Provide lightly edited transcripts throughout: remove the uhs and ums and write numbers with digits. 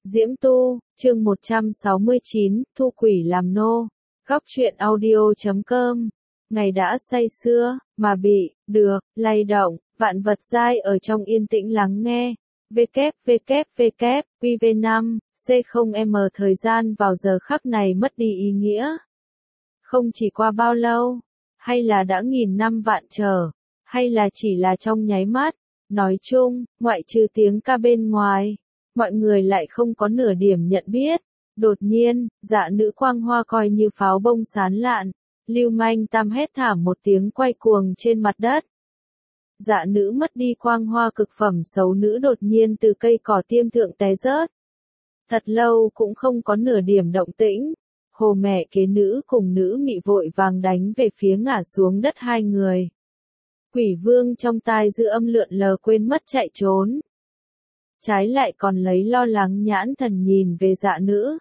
Diễm Tu, chương 169, thu quỷ làm nô. Góc truyện audio.com. Ngày đã say sưa, mà bị, được, lay động, vạn vật dai ở trong yên tĩnh lắng nghe. www, QV5, C0M thời gian vào giờ khắc này mất đi ý nghĩa. Không chỉ qua bao lâu, hay là đã nghìn năm vạn trở, hay là chỉ là trong nháy mắt. Nói chung, ngoại trừ tiếng ca bên ngoài, mọi người lại không có nửa điểm nhận biết. Đột nhiên, dạ nữ quang hoa coi như pháo bông sán lạn, lưu manh tam hét thảm một tiếng quay cuồng trên mặt đất. Dạ nữ mất đi quang hoa cực phẩm xấu nữ đột nhiên từ cây cỏ tiêm thượng té rớt. Thật lâu cũng không có nửa điểm động tĩnh. Hồ mẹ kế nữ cùng nữ mị vội vàng đánh về phía ngã xuống đất hai người. Quỷ vương trong tai dư âm lượn lờ quên mất chạy trốn. Trái lại còn lấy lo lắng nhãn thần nhìn về dạ nữ.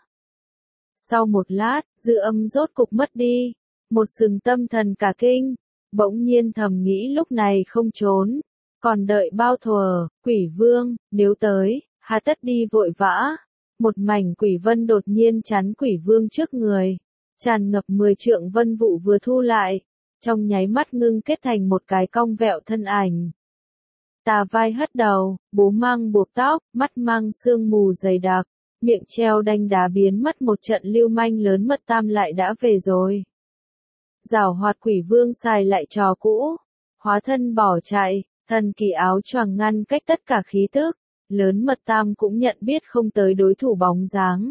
Sau một lát, dư âm rốt cục mất đi. Một sừng tâm thần cả kinh. Bỗng nhiên thầm nghĩ lúc này không trốn. Còn đợi bao thuở, quỷ vương, nếu tới, hà tất đi vội vã. Một mảnh quỷ vân đột nhiên chắn quỷ vương trước người. Tràn ngập 10 trượng vân vụ vừa thu lại. Trong nháy mắt ngưng kết thành một cái cong vẹo thân ảnh. Tà vai hất đầu, bố mang buộc tóc, mắt mang sương mù dày đặc, miệng treo đanh đá biến mất một trận lưu manh lớn mật tam lại đã về rồi. Giảo hoạt quỷ vương xài lại trò cũ, hóa thân bỏ chạy, thần kỳ áo choàng ngăn cách tất cả khí tức, lớn mật tam cũng nhận biết không tới đối thủ bóng dáng.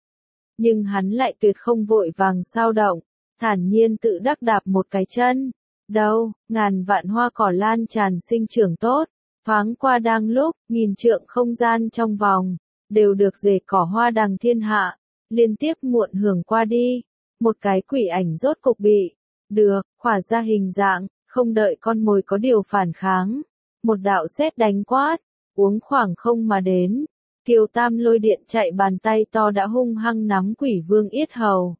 Nhưng hắn lại tuyệt không vội vàng sao động, thản nhiên tự đắc đạp một cái chân. Đâu, ngàn vạn hoa cỏ lan tràn sinh trưởng tốt. Thoáng qua đang lúc, nghìn trượng không gian trong vòng, đều được rễ cỏ hoa đằng thiên hạ, liên tiếp muộn hưởng qua đi. Một cái quỷ ảnh rốt cục bị, khỏa ra hình dạng, không đợi con mồi có điều phản kháng. Một đạo sét đánh quát, uống khoảng không mà đến. Kiều Tam lôi điện chạy bàn tay to đã hung hăng nắm quỷ vương yết hầu.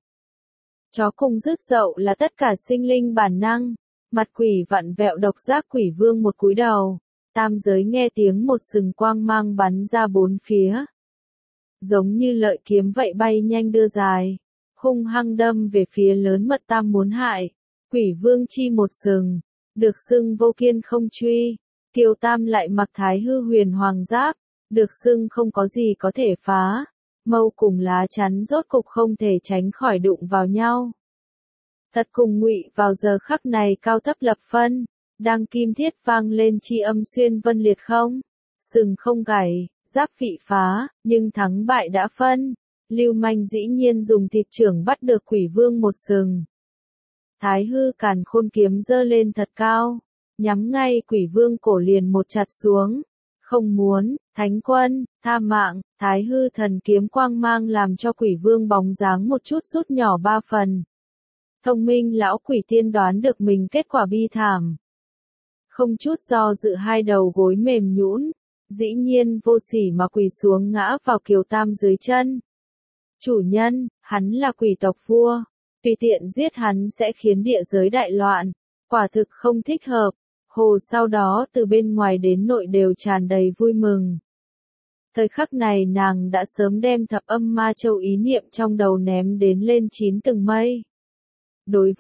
Chó cùng rứt dậu là tất cả sinh linh bản năng, mặt quỷ vặn vẹo độc giác quỷ vương một cúi đầu. Tam giới nghe tiếng một sừng quang mang bắn ra bốn phía. Giống như lợi kiếm vậy bay nhanh đưa dài, hung hăng đâm về phía lớn mật tam muốn hại. Quỷ vương chi một sừng, được xưng vô kiên không truy. Kiều Tam lại mặc thái hư huyền hoàng giáp, được xưng không có gì có thể phá. Mâu cùng lá chắn rốt cục không thể tránh khỏi đụng vào nhau. Thật cùng ngụy vào giờ khắc này cao thấp lập phân. Đang kim thiết vang lên chi âm xuyên vân liệt không, sừng không gãy, giáp vị phá, nhưng thắng bại đã phân. Lưu manh dĩ nhiên dùng thịt trưởng bắt được quỷ vương một sừng. Thái hư càn khôn kiếm giơ lên thật cao, nhắm ngay quỷ vương cổ liền một chặt xuống. Không muốn, thánh quân, tha mạng, thái hư thần kiếm quang mang làm cho quỷ vương bóng dáng một chút rút nhỏ 3 phần. Thông minh lão quỷ tiên đoán được mình kết quả bi thảm. Không chút do dự hai đầu gối mềm nhũn, dĩ nhiên vô sỉ mà quỳ xuống ngã vào Kiều Tam dưới chân. Chủ nhân, hắn là quỷ tộc vua, tùy tiện giết hắn sẽ khiến địa giới đại loạn, quả thực không thích hợp. Hồ sau đó từ bên ngoài đến nội đều tràn đầy vui mừng. Thời khắc này nàng đã sớm đem thập âm ma châu ý niệm trong đầu ném đến lên 9 tầng mây. Đối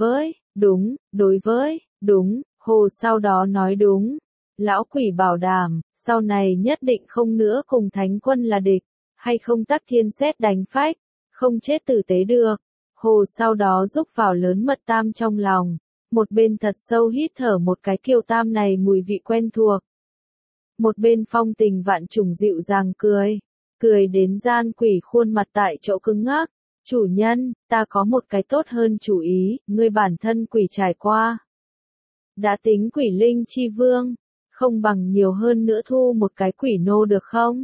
với, đúng. Hồ sau đó nói đúng, lão quỷ bảo đảm, sau này nhất định không nữa cùng thánh quân là địch, hay không tắc thiên sét đánh phách, không chết tử tế được. Hồ sau đó rúc vào lớn mật tam trong lòng, một bên thật sâu hít thở một cái Kiều Tam này mùi vị quen thuộc. Một bên phong tình vạn trùng dịu dàng cười đến gian quỷ khuôn mặt tại chỗ cứng ngắc. Chủ nhân, ta có một cái tốt hơn chủ ý, ngươi bản thân quỷ trải qua. Đã tính quỷ linh chi vương, không bằng nhiều hơn nữa thu một cái quỷ nô được không?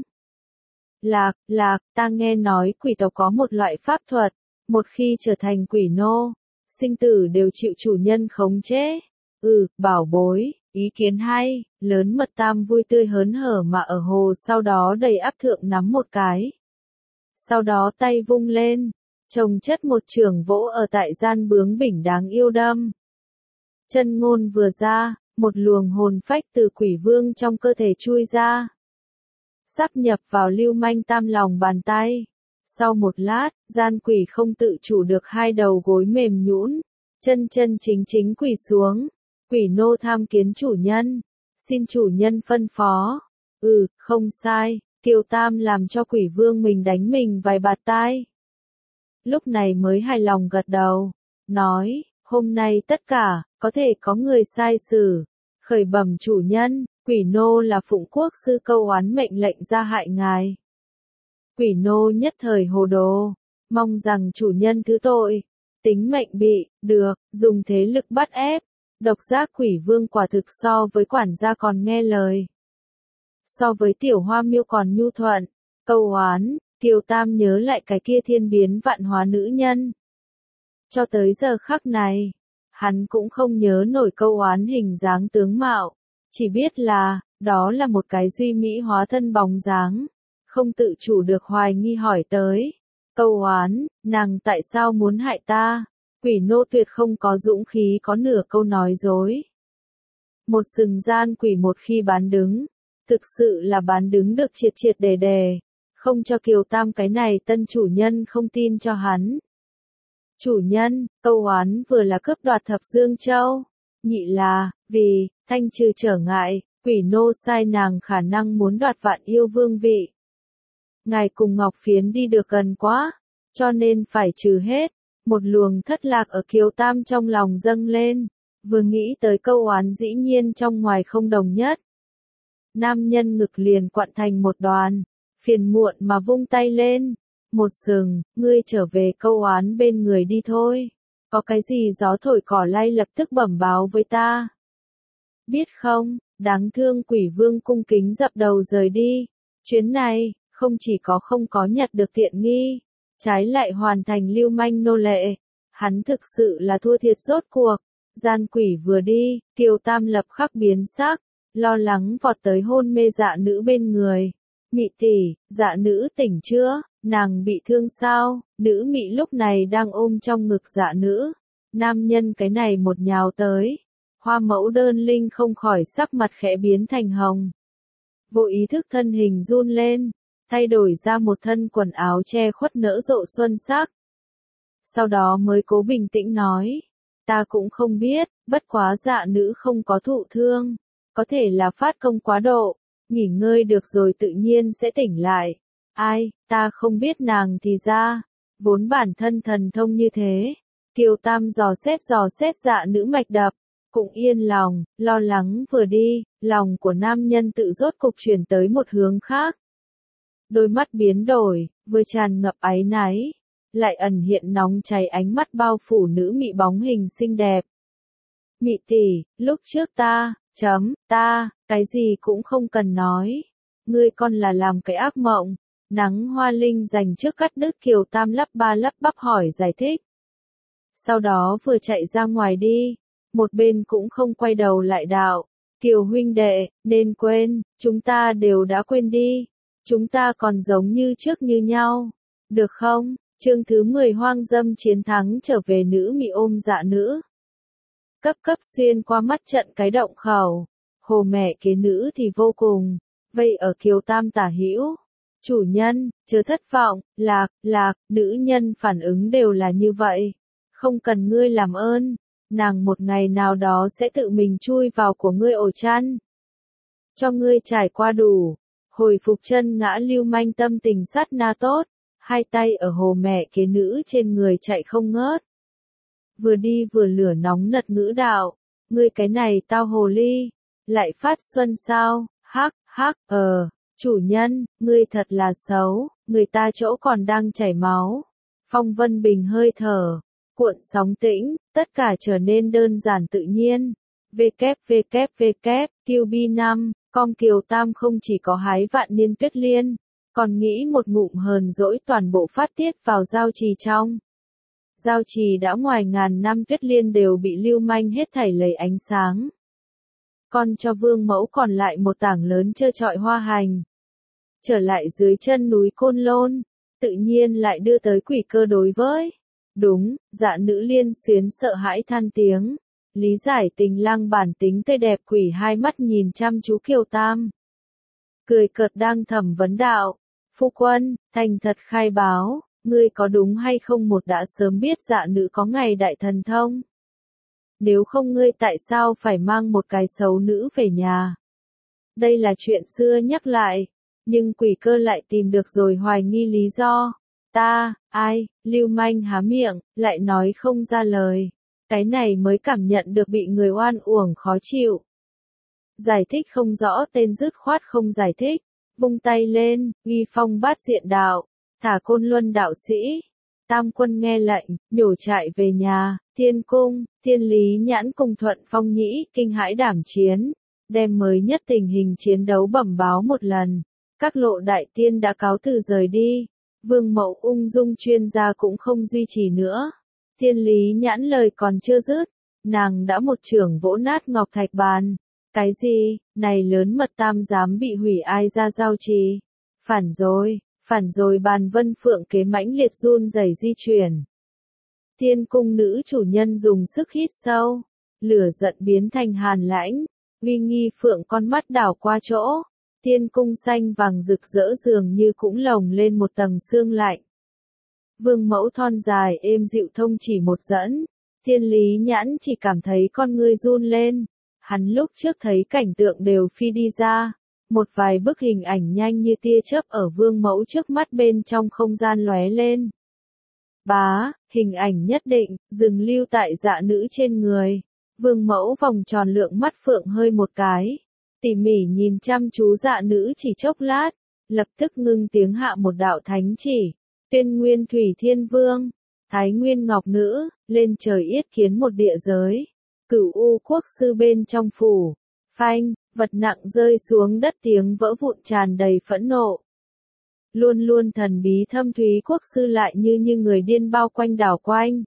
Lạc, ta nghe nói quỷ tộc có một loại pháp thuật, một khi trở thành quỷ nô, sinh tử đều chịu chủ nhân khống chế. Bảo bối, ý kiến hay, lớn mật tam vui tươi hớn hở mà ở hồ sau đó đầy áp thượng nắm một cái. Sau đó tay vung lên, chồng chất một chưởng vỗ ở tại gian bướng bỉnh đáng yêu đâm. Chân ngôn vừa ra, một luồng hồn phách từ quỷ vương trong cơ thể chui ra. sáp nhập vào Lưu Manh Tam lòng bàn tay. Sau một lát, gian quỷ không tự chủ được hai đầu gối mềm nhũn, chân chân chính chính quỳ xuống. Quỷ nô tham kiến chủ nhân. Xin chủ nhân phân phó. Không sai, Kiều Tam làm cho quỷ vương mình đánh mình vài bạt tai. Lúc này mới hài lòng gật đầu, nói, hôm nay tất cả, có thể có người sai xử. Khởi bẩm chủ nhân, quỷ nô là Phụng Quốc sư câu oán mệnh lệnh ra hại ngài. Quỷ nô nhất thời hồ đồ, mong rằng chủ nhân thứ tội, tính mệnh bị, được, dùng thế lực bắt ép. Độc giác quỷ vương quả thực so với quản gia còn nghe lời. So với tiểu hoa miêu còn nhu thuận, câu oán, Kiều Tam nhớ lại cái kia thiên biến vạn hóa nữ nhân. Cho tới giờ khắc này, hắn cũng không nhớ nổi câu oán hình dáng tướng mạo, chỉ biết là, đó là một cái duy mỹ hóa thân bóng dáng, không tự chủ được hoài nghi hỏi tới. Câu oán, nàng tại sao muốn hại ta? Quỷ nô tuyệt không có dũng khí có nửa câu nói dối. Một sừng gian quỷ một khi bán đứng, thực sự là bán đứng được triệt triệt đề đề, không cho Kiều Tam cái này tân chủ nhân không tin cho hắn. Chủ nhân, câu oán vừa là cướp đoạt Thập Dương Châu, nhị là, vì, thanh trừ trở ngại, quỷ nô sai nàng khả năng muốn đoạt Vạn Yêu Vương vị. Ngài cùng Ngọc Phiến đi được gần quá, cho nên phải trừ hết. Một luồng thất lạc ở Kiều Tam trong lòng dâng lên, vừa nghĩ tới câu oán dĩ nhiên trong ngoài không đồng nhất. Nam nhân ngực liền quặn thành một đoàn, phiền muộn mà vung tay lên. Một sừng, ngươi trở về câu oán bên người đi thôi. Có cái gì gió thổi cỏ lay lập tức bẩm báo với ta. Biết không, đáng thương quỷ vương cung kính dập đầu rời đi. Chuyến này, không chỉ có không có nhặt được tiện nghi, trái lại hoàn thành lưu manh nô lệ. Hắn thực sự là thua thiệt rốt cuộc. Gian quỷ vừa đi, Kiều Tam lập khắc biến sắc, lo lắng vọt tới hôn mê dạ nữ bên người. Mị tỷ, dạ nữ tỉnh chưa, nàng bị thương sao? Nữ mị lúc này đang ôm trong ngực dạ nữ. Nam nhân cái này một nhào tới. Hoa mẫu đơn linh không khỏi sắc mặt khẽ biến thành hồng. Vô ý thức thân hình run lên, thay đổi ra một thân quần áo che khuất nở rộ xuân sắc. Sau đó mới cố bình tĩnh nói, ta cũng không biết, bất quá dạ nữ không có thụ thương, có thể là phát công quá độ, nghỉ ngơi được rồi tự nhiên sẽ tỉnh lại. Ai, ta không biết nàng thì ra, vốn bản thân thần thông như thế. Kiều Tam dò xét dạ nữ mạch đập, cũng yên lòng, lo lắng vừa đi, lòng của nam nhân tự rốt cục chuyển tới một hướng khác. Đôi mắt biến đổi, vừa tràn ngập áy náy, lại ẩn hiện nóng cháy ánh mắt bao phủ nữ mị bóng hình xinh đẹp. Mị tỷ, lúc trước ta, cái gì cũng không cần nói. Ngươi con là làm cái ác mộng. Nắng hoa linh dành trước cắt đứt Kiều Tam lắp ba lắp bắp hỏi giải thích. Sau đó vừa chạy ra ngoài đi, một bên cũng không quay đầu lại đạo. Kiều huynh đệ, nên quên, chúng ta đều đã quên đi. Chúng ta còn giống như trước như nhau. Được không? Chương thứ 10 hoang dâm chiến thắng trở về nữ mị ôm dạ nữ. Cấp xuyên qua mắt trận cái động khẩu. Hồ mẹ kế nữ thì vô cùng. Vây ở Kiều Tam tả hữu. Chủ nhân, chớ thất vọng, lạc, nữ nhân phản ứng đều là như vậy. Không cần ngươi làm ơn. Nàng một ngày nào đó sẽ tự mình chui vào của ngươi ổ chăn. Cho ngươi trải qua đủ. Hồi phục chân ngã lưu manh tâm tình sát na tốt. Hai tay ở hồ mẹ kế nữ trên người chạy không ngớt. Vừa đi vừa lửa nóng nật ngữ đạo. Ngươi cái này tao hồ ly. Lại phát xuân sao? Hắc, chủ nhân, ngươi thật là xấu. Người ta chỗ còn đang chảy máu. Phong Vân Bình hơi thở. Cuộn sóng tĩnh, tất cả trở nên đơn giản tự nhiên. QB5, con Kiều Tam không chỉ có hái vạn niên tuyết liên, còn nghĩ một ngụm hờn dỗi toàn bộ phát tiết vào giao trì trong. Giao trì đã ngoài ngàn năm tuyết liên đều bị lưu manh hết thảy lấy ánh sáng. Còn cho vương mẫu còn lại một tảng lớn trơ trọi hoa hành. Trở lại dưới chân núi Côn Lôn, tự nhiên lại đưa tới quỷ cơ đối với. Đúng, dạ nữ liên xuyến sợ hãi than tiếng. Lý giải tình lang bản tính tươi đẹp quỷ hai mắt nhìn chăm chú Kiều Tam. cười cợt đang thẩm vấn đạo. Phu quân, thành thật khai báo, ngươi có đúng hay không một đã sớm biết dạ nữ có ngày đại thần thông? Nếu không ngươi tại sao phải mang một cái xấu nữ về nhà? Đây là chuyện xưa nhắc lại, nhưng quỷ cơ lại tìm được rồi hoài nghi lý do. Ta, ai, lưu manh há miệng, lại nói không ra lời. Cái này mới cảm nhận được bị người oan uổng khó chịu. Giải thích không rõ tên dứt khoát không giải thích, vung tay lên, uy phong bát diện đạo, thả Côn Luân đạo sĩ. Tam quân nghe lệnh, nhổ trại về nhà, Thiên Cung, Thiên Lý Nhãn cùng Thuận Phong Nhĩ, kinh hãi đảm chiến, đem mới nhất tình hình chiến đấu bẩm báo một lần. Các lộ đại tiên đã cáo từ rời đi, Vương Mậu ung dung chuyên gia cũng không duy trì nữa. Thiên Lý Nhãn lời còn chưa dứt, nàng đã một chưởng vỗ nát ngọc thạch bàn. Cái gì, này lớn mật tam dám bị hủy ai ra giao trì? Phản rồi bàn vân phượng kế mãnh liệt run rẩy di chuyển. Thiên cung nữ chủ nhân dùng sức hít sâu, lửa giận biến thành hàn lãnh, uy nghi phượng con mắt đảo qua chỗ. Thiên cung xanh vàng rực rỡ dường như cũng lồng lên một tầng sương lạnh. Vương mẫu thon dài êm dịu thông chỉ một dẫn, Thiên Lý Nhãn chỉ cảm thấy con ngươi run lên. Hắn lúc trước thấy cảnh tượng đều phi đi ra, một vài bức hình ảnh nhanh như tia chớp ở vương mẫu trước mắt bên trong không gian lóe lên. Bá, hình ảnh nhất định, dừng lưu tại dạ nữ trên người. Vương mẫu vòng tròn lượng mắt phượng hơi một cái, tỉ mỉ nhìn chăm chú dạ nữ chỉ chốc lát, lập tức ngưng tiếng hạ một đạo thánh chỉ. Tuyên Nguyên Thủy Thiên Vương, Thái Nguyên Ngọc Nữ, lên trời yết kiến một địa giới. Cửu U quốc sư bên trong phủ, phanh, vật nặng rơi xuống đất tiếng vỡ vụn tràn đầy phẫn nộ. Luôn luôn thần bí thâm thúy quốc sư lại như người điên bao quanh đảo quanh.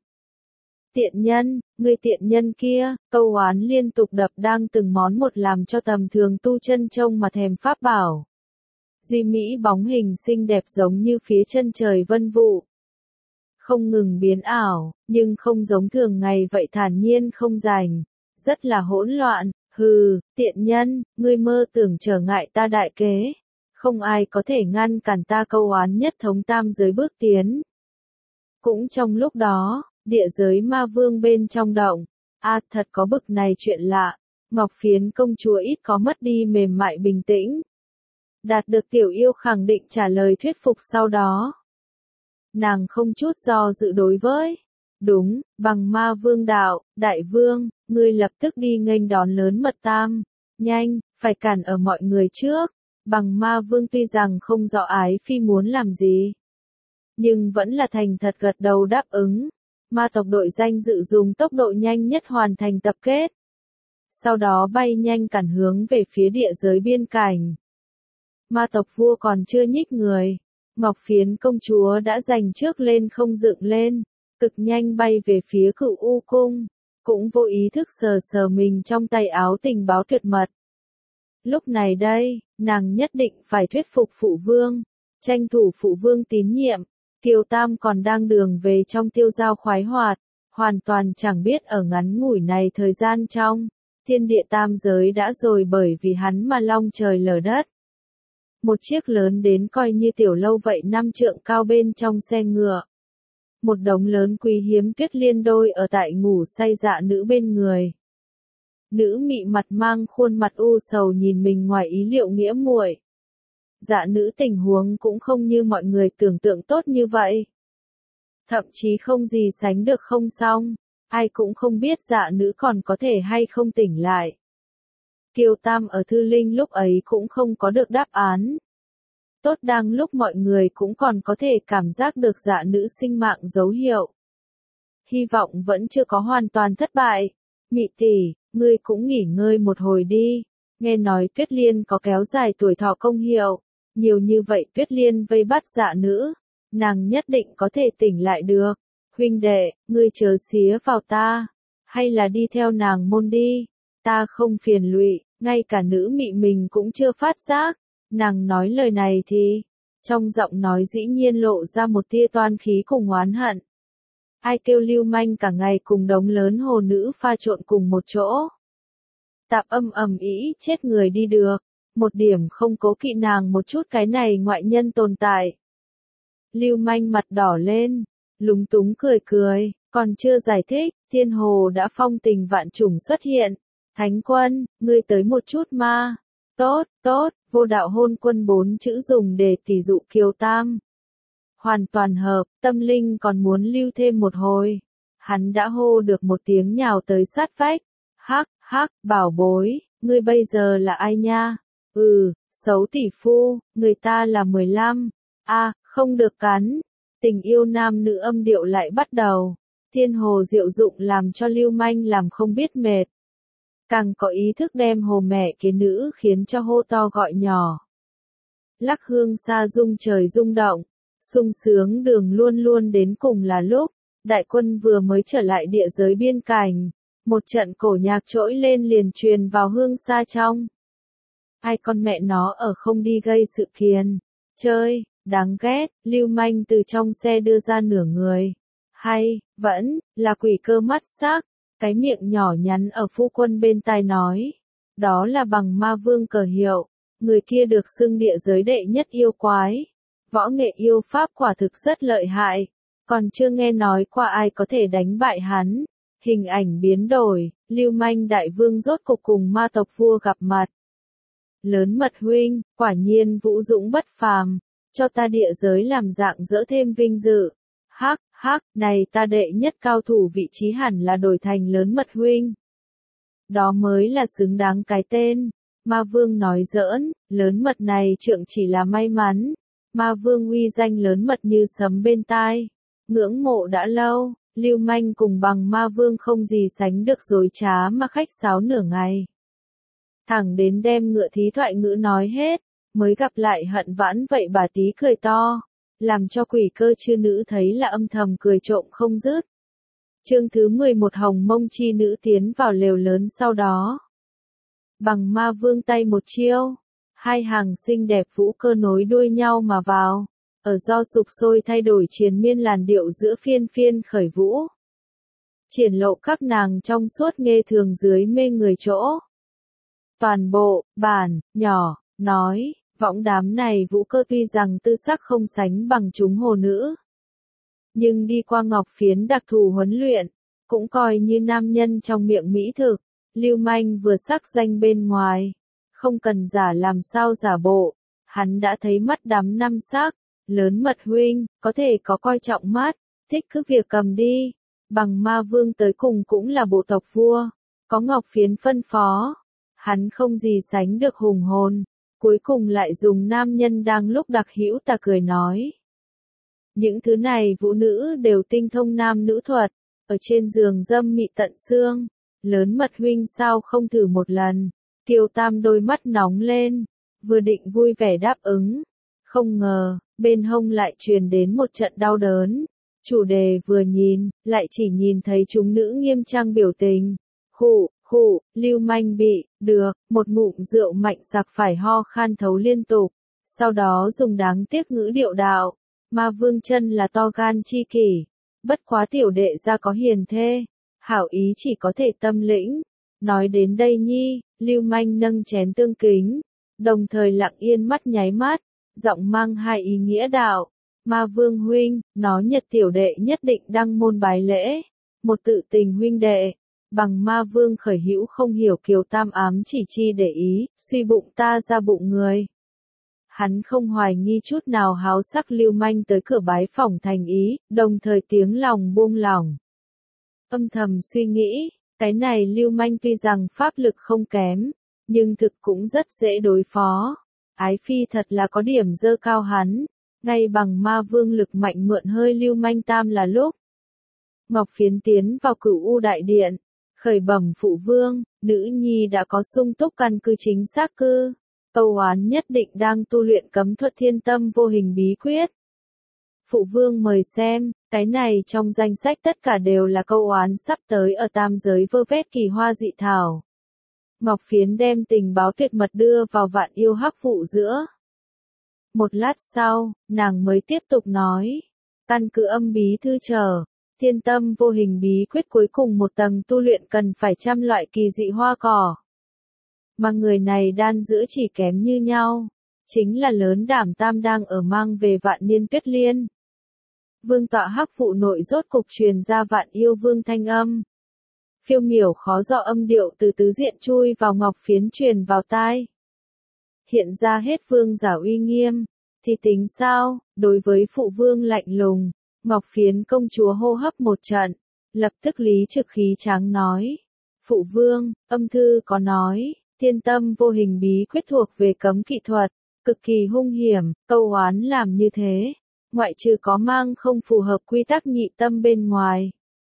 Tiện nhân, người tiện nhân kia, câu oán liên tục đập đang từng món một làm cho tầm thường tu chân trông mà thèm pháp bảo. Duy mỹ bóng hình xinh đẹp giống như phía chân trời vân vụ. Không ngừng biến ảo, nhưng không giống thường ngày vậy thản nhiên không rành, rất là hỗn loạn. Hừ, tiện nhân, ngươi mơ tưởng trở ngại ta đại kế, không ai có thể ngăn cản ta câu oán nhất thống tam giới bước tiến. Cũng trong lúc đó, địa giới ma vương bên trong động, thật có bực này chuyện lạ, Ngọc Phiến công chúa ít có mất đi mềm mại bình tĩnh. Đạt được tiểu yêu khẳng định trả lời thuyết phục sau đó. Nàng không chút do dự đối với. Đúng, bằng ma vương đạo, đại vương, ngươi lập tức đi nghênh đón lớn mật tam. Nhanh, phải cản ở mọi người trước. Bằng ma vương tuy rằng không rõ ái phi muốn làm gì, nhưng vẫn là thành thật gật đầu đáp ứng. Ma tộc đội danh dự dùng tốc độ nhanh nhất hoàn thành tập kết. Sau đó bay nhanh cản hướng về phía địa giới biên cảnh. Ma tộc vua còn chưa nhích người, Ngọc Phiến công chúa đã giành trước lên không dựng lên, cực nhanh bay về phía Cửu U cung, cũng vô ý thức sờ sờ mình trong tay áo tình báo tuyệt mật. Lúc này đây, nàng nhất định phải thuyết phục phụ vương, tranh thủ phụ vương tín nhiệm. Kiều Tam còn đang đường về trong tiêu giao khoái hoạt, hoàn toàn chẳng biết ở ngắn ngủi này thời gian trong, thiên địa tam giới đã rồi bởi vì hắn mà long trời lở đất. Một chiếc lớn đến coi như tiểu lâu vậy 5 trượng cao bên trong xe ngựa. Một đống lớn quý hiếm tuyết liên đôi ở tại ngủ say dạ nữ bên người. Nữ mị mặt mang khuôn mặt u sầu nhìn mình ngoài ý liệu nghĩa muội. Dạ nữ tình huống cũng không như mọi người tưởng tượng tốt như vậy. Thậm chí không gì sánh được không xong, ai cũng không biết dạ nữ còn có thể hay không tỉnh lại. Kiều Tam ở Thư Linh lúc ấy cũng không có được đáp án. Tốt đang lúc mọi người cũng còn có thể cảm giác được dạ nữ sinh mạng dấu hiệu. Hy vọng vẫn chưa có hoàn toàn thất bại. Mị tỷ, ngươi cũng nghỉ ngơi một hồi đi. Nghe nói Tuyết Liên có kéo dài tuổi thọ công hiệu. Nhiều như vậy Tuyết Liên vây bắt dạ nữ. Nàng nhất định có thể tỉnh lại được. Huynh đệ, ngươi chớ xía vào ta. Hay là đi theo nàng môn đi. Ta không phiền lụy, ngay cả nữ mị mình cũng chưa phát giác. Nàng nói lời này thì, trong giọng nói dĩ nhiên lộ ra một tia toan khí cùng oán hận. Ai kêu lưu manh cả ngày cùng đống lớn hồ nữ pha trộn cùng một chỗ. Tạp âm ầm ĩ chết người đi được. một điểm không cố kỵ nàng một chút cái này ngoại nhân tồn tại. Lưu Manh mặt đỏ lên, lúng túng cười cười, còn chưa giải thích, thiên hồ đã phong tình vạn trùng xuất hiện. Thánh quân, ngươi tới một chút ma. Tốt, tốt, vô đạo hôn quân 4 chữ dùng để tỉ dụ Kiều Tam. Hoàn toàn hợp, tâm linh còn muốn lưu thêm một hồi. Hắn đã hô được một tiếng nhào tới sát vách. Hắc, hắc, bảo bối, ngươi bây giờ là ai nha? Xấu tỷ phu, người ta là 15. Không được cắn. Tình yêu nam nữ âm điệu lại bắt đầu. Thiên hồ diệu dụng làm cho Lưu Manh làm không biết mệt. Càng có ý thức đem hồ mẹ kế nữ khiến cho hô to gọi nhỏ. Lắc hương xa rung trời rung động, sung sướng đường luôn luôn đến cùng là lúc, đại quân vừa mới trở lại địa giới biên cảnh, một trận cổ nhạc trỗi lên liền truyền vào hương xa trong. Ai con mẹ nó ở không đi gây sự kiền, chơi, đáng ghét, Lưu Manh từ trong xe đưa ra nửa người. Hay, vẫn, là quỷ cơ mắt sắc, cái miệng nhỏ nhắn ở phu quân bên tai nói. Đó là bằng ma vương cờ hiệu, người kia được xưng địa giới đệ nhất yêu quái. Võ nghệ yêu pháp quả thực rất lợi hại, còn chưa nghe nói qua ai có thể đánh bại hắn. Hình ảnh biến đổi, Lưu Manh đại vương rốt cục cùng ma tộc vua gặp mặt. Lớn mật huynh, quả nhiên vũ dũng bất phàm, cho ta địa giới làm dạng dỡ thêm vinh dự. Hắc, hắc, này ta đệ nhất cao thủ vị trí hẳn là đổi thành lớn mật huynh. Đó mới là xứng đáng cái tên. Ma vương nói giỡn, lớn mật này trượng chỉ là may mắn. Ma vương uy danh lớn mật như sấm bên tai. Ngưỡng mộ đã lâu, Lưu Manh cùng bằng ma vương không gì sánh được dối trá mà khách sáo nửa ngày. Thẳng đến đem ngựa thí thoại ngữ nói hết, mới gặp lại hận vãn vậy bà tí cười to. Làm cho quỷ cơ chư nữ thấy là âm thầm cười trộm không dứt. Chương thứ 11 Hồng Mông chi nữ tiến vào lều lớn sau đó. Bằng ma vương tay một chiêu, hai hàng xinh đẹp vũ cơ nối đuôi nhau mà vào, ở do sục sôi thay đổi triền miên làn điệu giữa phiên phiên khởi vũ. Triển lộ các nàng trong suốt nghê thường dưới mê người chỗ. Toàn bộ, bản, nhỏ, nói. Võng đám này vũ cơ tuy rằng tư sắc không sánh bằng chúng hồ nữ. Nhưng đi qua ngọc phiến đặc thù huấn luyện, cũng coi như nam nhân trong miệng mỹ thực. Lưu Manh vừa sắc danh bên ngoài, không cần giả làm sao giả bộ, hắn đã thấy mắt đắm năm sắc. Lớn mật huynh, có thể có coi trọng mắt, thích cứ việc cầm đi. Bằng ma vương tới cùng cũng là bộ tộc vua, có ngọc phiến phân phó. Hắn không gì sánh được hùng hồn. Cuối cùng lại dùng nam nhân đang lúc đặc hữu ta cười nói. Những thứ này vũ nữ đều tinh thông nam nữ thuật, ở trên giường dâm mị tận xương. Lớn mật huynh sao không thử một lần. Kiều Tam đôi mắt nóng lên, vừa định vui vẻ đáp ứng. Không ngờ, bên hông lại truyền đến một trận đau đớn. Chủ đề vừa nhìn, lại chỉ nhìn thấy chúng nữ nghiêm trang biểu tình. Khụ, Lưu Manh bị, được, một ngụm rượu mạnh sặc phải ho khan thấu liên tục, sau đó dùng đáng tiếc ngữ điệu đạo, ma vương chân là to gan chi kỷ, bất quá tiểu đệ ra có hiền thê, hảo ý chỉ có thể tâm lĩnh. Nói đến đây nhi, Lưu Manh nâng chén tương kính, đồng thời lặng yên mắt nháy mắt, giọng mang hai ý nghĩa đạo, ma vương huynh, nó nhật tiểu đệ nhất định đăng môn bái lễ, một tự tình huynh đệ. Bằng ma vương khởi hữu không hiểu Kiều Tam ám chỉ chi để ý, suy bụng ta ra bụng người. Hắn không hoài nghi chút nào háo sắc Lưu Manh tới cửa bái phỏng thành ý, đồng thời tiếng lòng buông lỏng. Âm thầm suy nghĩ, cái này Lưu Manh tuy rằng pháp lực không kém, nhưng thực cũng rất dễ đối phó. Ái phi thật là có điểm dơ cao hắn, ngay bằng ma vương lực mạnh mượn hơi Lưu Manh Tam là lúc. Ngọc phiến tiến vào Cửu U đại điện. Khởi bẩm phụ vương, nữ nhi đã có sung túc căn cứ chính xác cư. Câu oán nhất định đang tu luyện cấm thuật thiên tâm vô hình bí quyết. Phụ vương mời xem, cái này trong danh sách tất cả đều là câu oán sắp tới ở tam giới vơ vét kỳ hoa dị thảo. Ngọc phiến đem tình báo tuyệt mật đưa vào vạn yêu hắc vụ giữa. Một lát sau, nàng mới tiếp tục nói. Căn cứ âm bí thư chờ. Thiên tâm vô hình bí quyết cuối cùng một tầng tu luyện cần phải trăm loại kỳ dị hoa cỏ. mà người này đan giữa chỉ kém như nhau, chính là lớn đảm tam đang ở mang về Vạn Niên Tuyết Liên. Vương tọa hắc vụ nội rốt cục truyền ra Vạn Yêu Vương thanh âm. Phiêu miểu khó dò âm điệu từ tứ diện chui vào ngọc phiến truyền vào tai. Hiện ra hết vương giả uy nghiêm, thì tính sao, đối với phụ vương lạnh lùng, ngọc phiến công chúa hô hấp một trận, lập tức lý trực khí tráng nói. Phụ vương, âm thư có nói, thiên tâm vô hình bí quyết thuộc về cấm kỵ thuật, cực kỳ hung hiểm, câu oán làm như thế, ngoại trừ có mang không phù hợp quy tắc nhị tâm bên ngoài.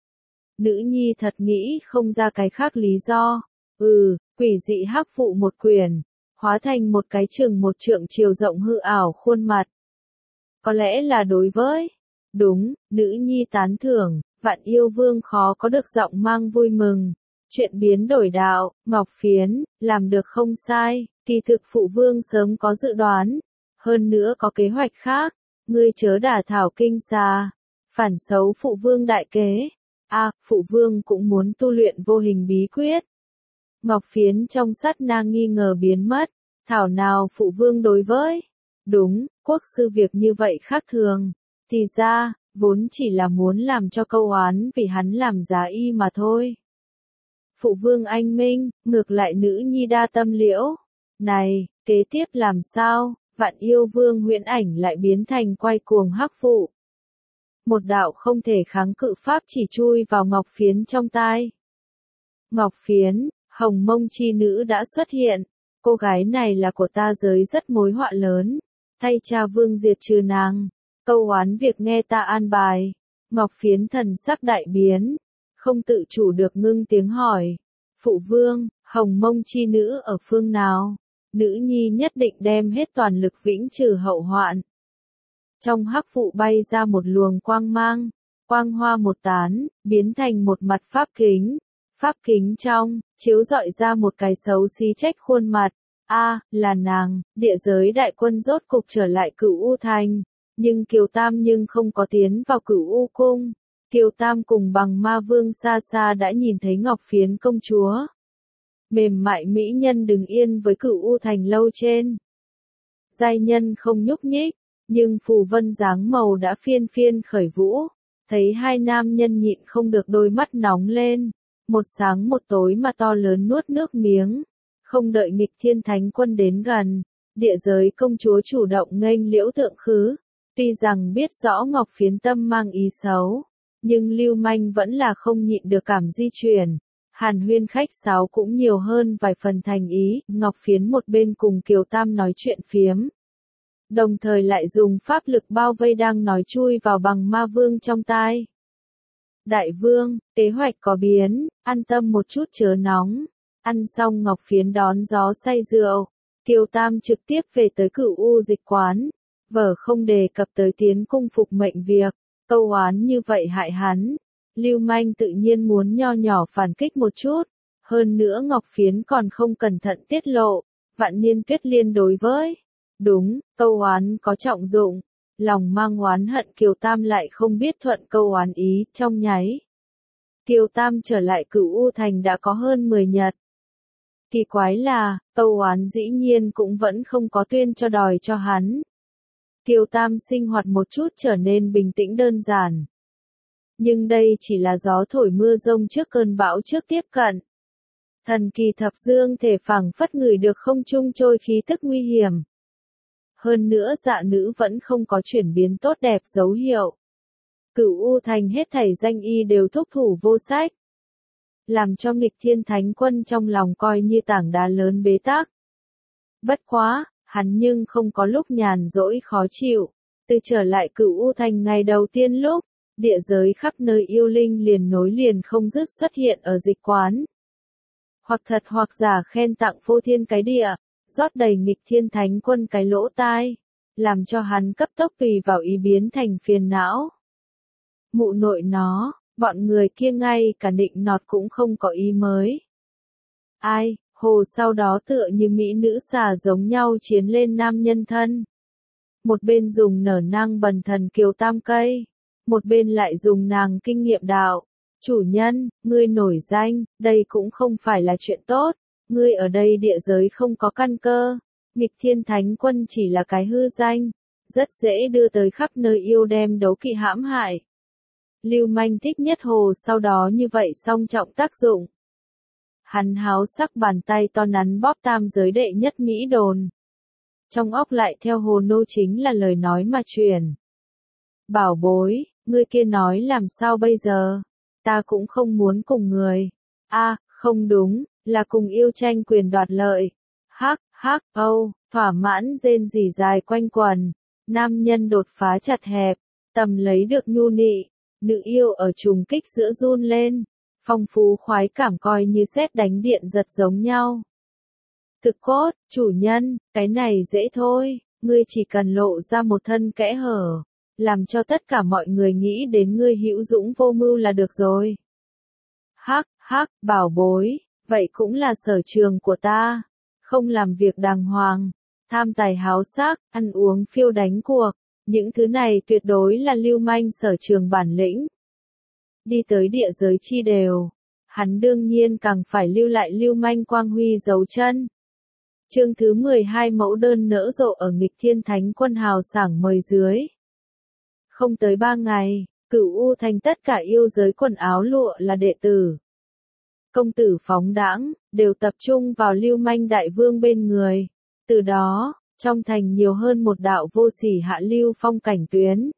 Nữ nhi thật nghĩ không ra cái khác lý do. Quỷ dị hắc vụ một quyển, hóa thành một cái chừng một trượng chiều rộng hư ảo khuôn mặt. Có lẽ là đối với, đúng, nữ nhi tán thưởng, Vạn Yêu Vương khó có được giọng mang vui mừng. Chuyện biến đổi đạo, ngọc phiến, làm được không sai, kỳ thực phụ vương sớm có dự đoán, hơn nữa có kế hoạch khác, ngươi chớ đả thảo kinh xà, phản xấu phụ vương đại kế. Phụ vương cũng muốn tu luyện vô hình bí quyết. Ngọc phiến trong sát na nghi ngờ biến mất, thảo nào phụ vương đối với. Đúng, quốc sư việc như vậy khác thường, thì ra, vốn chỉ là muốn làm cho câu oán vì hắn làm giá y mà thôi. Phụ vương anh minh, ngược lại nữ nhi đa tâm liễu. Này, kế tiếp làm sao, Vạn Yêu Vương huyễn ảnh lại biến thành quay cuồng hắc vụ. Một đạo không thể kháng cự pháp chỉ chui vào ngọc phiến trong tai. Ngọc phiến, hồng mông chi nữ đã xuất hiện, cô gái này là của ta giới rất mối họa lớn, thay cha vương diệt trừ nàng, câu oán việc nghe ta an bài. Ngọc phiến thần sắc đại biến, không tự chủ được ngưng tiếng hỏi. Phụ vương, hồng mông chi nữ ở phương nào? Nữ nhi nhất định đem hết toàn lực vĩnh trừ hậu hoạn. Trong hắc vụ bay ra một luồng quang mang, quang hoa một tán, biến thành một mặt pháp kính. Pháp kính trong, chiếu rọi ra một cái xấu xí trách khuôn mặt. Là nàng, địa giới đại quân rốt cục trở lại Cửu U Thành, nhưng Kiều Tam nhưng không có tiến vào Cửu U Cung. Kiều Tam cùng Bằng Ma Vương xa xa đã nhìn thấy ngọc phiến công chúa. Mềm mại mỹ nhân đứng yên với Cửu U Thành lâu trên. Giai nhân không nhúc nhích, nhưng phù vân dáng màu đã phiên phiên khởi vũ. Thấy hai nam nhân nhịn không được đôi mắt nóng lên. Một sáng một tối mà to lớn nuốt nước miếng. Không đợi nghịch thiên thánh quân đến gần, địa giới công chúa chủ động nghênh liễu thượng khứ. Tuy rằng biết rõ ngọc phiến tâm mang ý xấu, nhưng lưu manh vẫn là không nhịn được cảm di chuyển. Hàn huyên khách sáo cũng nhiều hơn vài phần thành ý, ngọc phiến một bên cùng Kiều Tam nói chuyện phiếm. Đồng thời lại dùng pháp lực bao vây đang nói chui vào Bằng Ma Vương trong tai. Đại vương, kế hoạch có biến, an tâm một chút chớ nóng. Ăn xong ngọc phiến đón gió say rượu, Kiều Tam trực tiếp về tới Cửu U dịch quán. Vở không đề cập tới tiến cung phục mệnh việc, câu oán như vậy hại hắn. Lưu manh tự nhiên muốn nho nhỏ phản kích một chút. Hơn nữa ngọc phiến còn không cẩn thận tiết lộ, Vạn Niên Tuyết Liên đối với. Đúng, câu oán có trọng dụng. Lòng mang oán hận Kiều Tam lại không biết thuận câu oán ý trong nháy. Kiều Tam trở lại Cửu U Thành đã có hơn 10 nhật. Kỳ quái là, câu oán dĩ nhiên cũng vẫn không có tuyên cho đòi cho hắn. Kiều Tam sinh hoạt một chút trở nên bình tĩnh đơn giản. Nhưng đây chỉ là gió thổi mưa rông trước cơn bão trước tiếp cận. Thần kỳ thập dương thể phảng phất ngửi được không trung trôi khí tức nguy hiểm. Hơn nữa dạ nữ vẫn không có chuyển biến tốt đẹp dấu hiệu. Cửu U Thành hết thảy danh y đều thúc thủ vô sách. Làm cho nghịch thiên thánh quân trong lòng coi như tảng đá lớn bế tắc. Bất quá, hắn nhưng không có lúc nhàn rỗi khó chịu. Từ trở lại Cửu U Thành ngày đầu tiên lúc, địa giới khắp nơi yêu linh liền nối liền không dứt xuất hiện ở dịch quán. Hoặc thật hoặc giả khen tặng phô thiên cái địa, rót đầy nghịch thiên thánh quân cái lỗ tai, làm cho hắn cấp tốc tùy vào ý biến thành phiền não. Mụ nội nó, bọn người kia ngay cả định nọt cũng không có ý mới. Hồ sau đó tựa như mỹ nữ xà giống nhau chiến lên nam nhân thân. Một bên dùng nở năng bần thần Kiều Tam cây, một bên lại dùng nàng kinh nghiệm đạo. Chủ nhân, ngươi nổi danh, đây cũng không phải là chuyện tốt. Ngươi ở đây địa giới không có căn cơ. Nghịch Thiên Thánh Quân chỉ là cái hư danh. Rất dễ đưa tới khắp nơi yêu đem đấu kỵ hãm hại. Lưu Manh thích nhất hồ sau đó như vậy song trọng tác dụng. Hắn háo sắc bàn tay to nắn bóp tam giới đệ nhất Mỹ đồn. Trong óc lại theo hồ nô chính là lời nói mà truyền. Bảo bối, ngươi kia nói làm sao bây giờ? Ta cũng không muốn cùng người. Không đúng, là cùng yêu tranh quyền đoạt lợi. Thỏa mãn rên rỉ dài quanh quần. Nam nhân đột phá chặt hẹp, tầm lấy được nhu nị. Nữ yêu ở trùng kích giữa run lên. Phong phú khoái cảm coi như sét đánh điện giật giống nhau. Thực cốt, chủ nhân, cái này dễ thôi, ngươi chỉ cần lộ ra một thân kẽ hở, làm cho tất cả mọi người nghĩ đến ngươi hữu dũng vô mưu là được rồi. Bảo bối, vậy cũng là sở trường của ta, không làm việc đàng hoàng, tham tài háo sắc, ăn uống phiêu đánh cuộc, những thứ này tuyệt đối là Lưu Manh sở trường bản lĩnh. Đi tới địa giới chi đều, hắn đương nhiên càng phải lưu lại Lưu Manh quang huy dấu chân. Chương thứ 12 mẫu đơn nở rộ ở Nghịch Thiên Thánh Quân hào sảng mời dưới. Không tới 3 ngày, Cửu U Thành tất cả yêu giới quần áo lụa là đệ tử. Công tử phóng đãng, đều tập trung vào Lưu Manh đại vương bên người. Từ đó, trong thành nhiều hơn một đạo vô sỉ hạ lưu phong cảnh tuyến.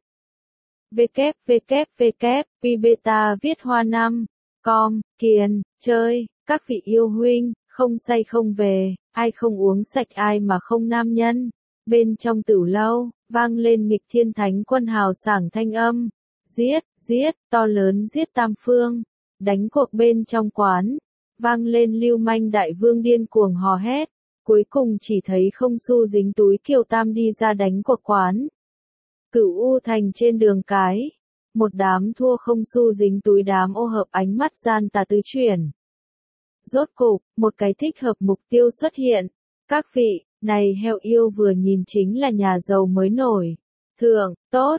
www.pbeta viết hoa năm, com, kiền, chơi, các vị yêu huynh, không say không về, ai không uống sạch ai mà không nam nhân. Bên trong tửu lâu, vang lên Nghịch Thiên Thánh Quân hào sảng thanh âm. Giết, to lớn giết tam phương. Đánh cuộc bên trong quán, vang lên Lưu Manh đại vương điên cuồng hò hét. Cuối cùng chỉ thấy không xu dính túi Kiều Tam đi ra đánh cuộc quán. Cửu U Thành trên đường cái, một đám thua không xu dính túi đám ô hợp ánh mắt gian tà tứ chuyển. Rốt cục, một cái thích hợp mục tiêu xuất hiện. Các vị, này heo yêu vừa nhìn chính là nhà giàu mới nổi. Thượng, tốt,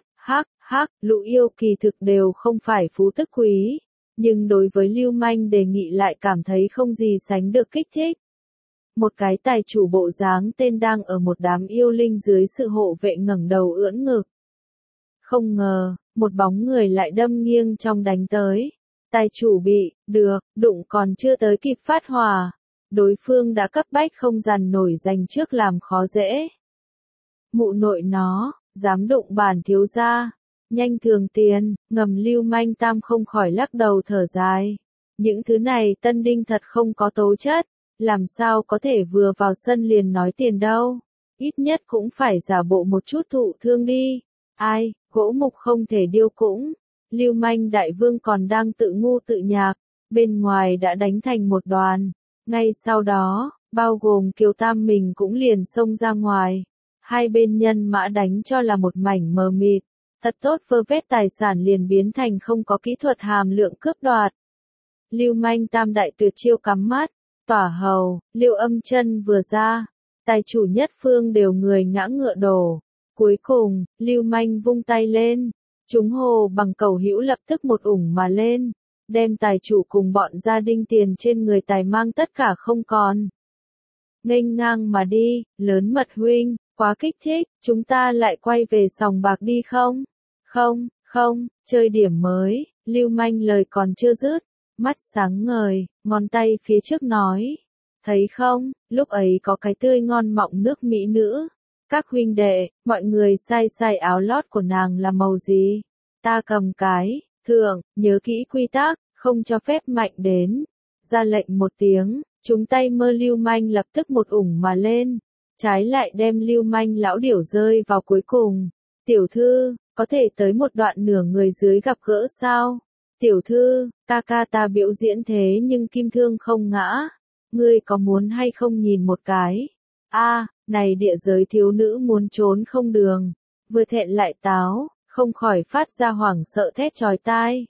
lũ yêu kỳ thực đều không phải phú tức quý. Nhưng đối với Lưu Manh đề nghị lại cảm thấy không gì sánh được kích thích. Một cái tài chủ bộ dáng tên đang ở một đám yêu linh dưới sự hộ vệ ngẩng đầu ưỡn ngực. Không ngờ, một bóng người lại đâm nghiêng trong đánh tới. Tài chủ bị, đụng còn chưa tới kịp phát hỏa. Đối phương đã cấp bách không dằn nổi giành trước làm khó dễ. Mụ nội nó, dám đụng bản thiếu gia. Nhanh thường tiền, ngầm Lưu Manh tam không khỏi lắc đầu thở dài. Những thứ này tân đinh thật không có tố chất. Làm sao có thể vừa vào sân liền nói tiền đâu. Ít nhất cũng phải giả bộ một chút thụ thương đi. Ai, gỗ mục không thể điêu cũng. Lưu Manh đại vương còn đang tự ngu tự nhạc. Bên ngoài đã đánh thành một đoàn. Ngay sau đó, bao gồm Kiều Tam mình cũng liền xông ra ngoài. Hai bên nhân mã đánh cho là một mảnh mờ mịt. Thật tốt vơ vét tài sản liền biến thành không có kỹ thuật hàm lượng cướp đoạt. Lưu Manh tam đại tuyệt chiêu cắm mắt. Tỏa hầu, Lưu Âm chân vừa ra. Tài chủ nhất phương đều người ngã ngựa đổ. Cuối cùng, Lưu Manh vung tay lên. Chúng hồ bằng cầu hữu lập tức một ủng mà lên. Đem tài chủ cùng bọn gia đình tiền trên người tài mang tất cả không còn. Nghênh ngang mà đi, lớn mật huynh, quá kích thích, chúng ta lại quay về sòng bạc đi không? Không, chơi điểm mới, Lưu Manh lời còn chưa dứt, mắt sáng ngời, ngón tay phía trước nói. Thấy không, lúc ấy có cái tươi ngon mọng nước mỹ nữ. Các huynh đệ, mọi người sai áo lót của nàng là màu gì? Ta cầm cái, thượng, nhớ kỹ quy tắc, không cho phép mạnh đến. Ra lệnh một tiếng, chúng tay mơ Lưu Manh lập tức một ủng mà lên. Trái lại đem Lưu Manh lão điểu rơi vào cuối cùng. Tiểu thư, có thể tới một đoạn nửa người dưới gặp gỡ sao? Tiểu thư, ca ta biểu diễn thế nhưng kim thương không ngã. Ngươi có muốn hay không nhìn một cái? Này địa giới thiếu nữ muốn trốn không đường. Vừa thẹn lại táo, không khỏi phát ra hoảng sợ thét chói tai.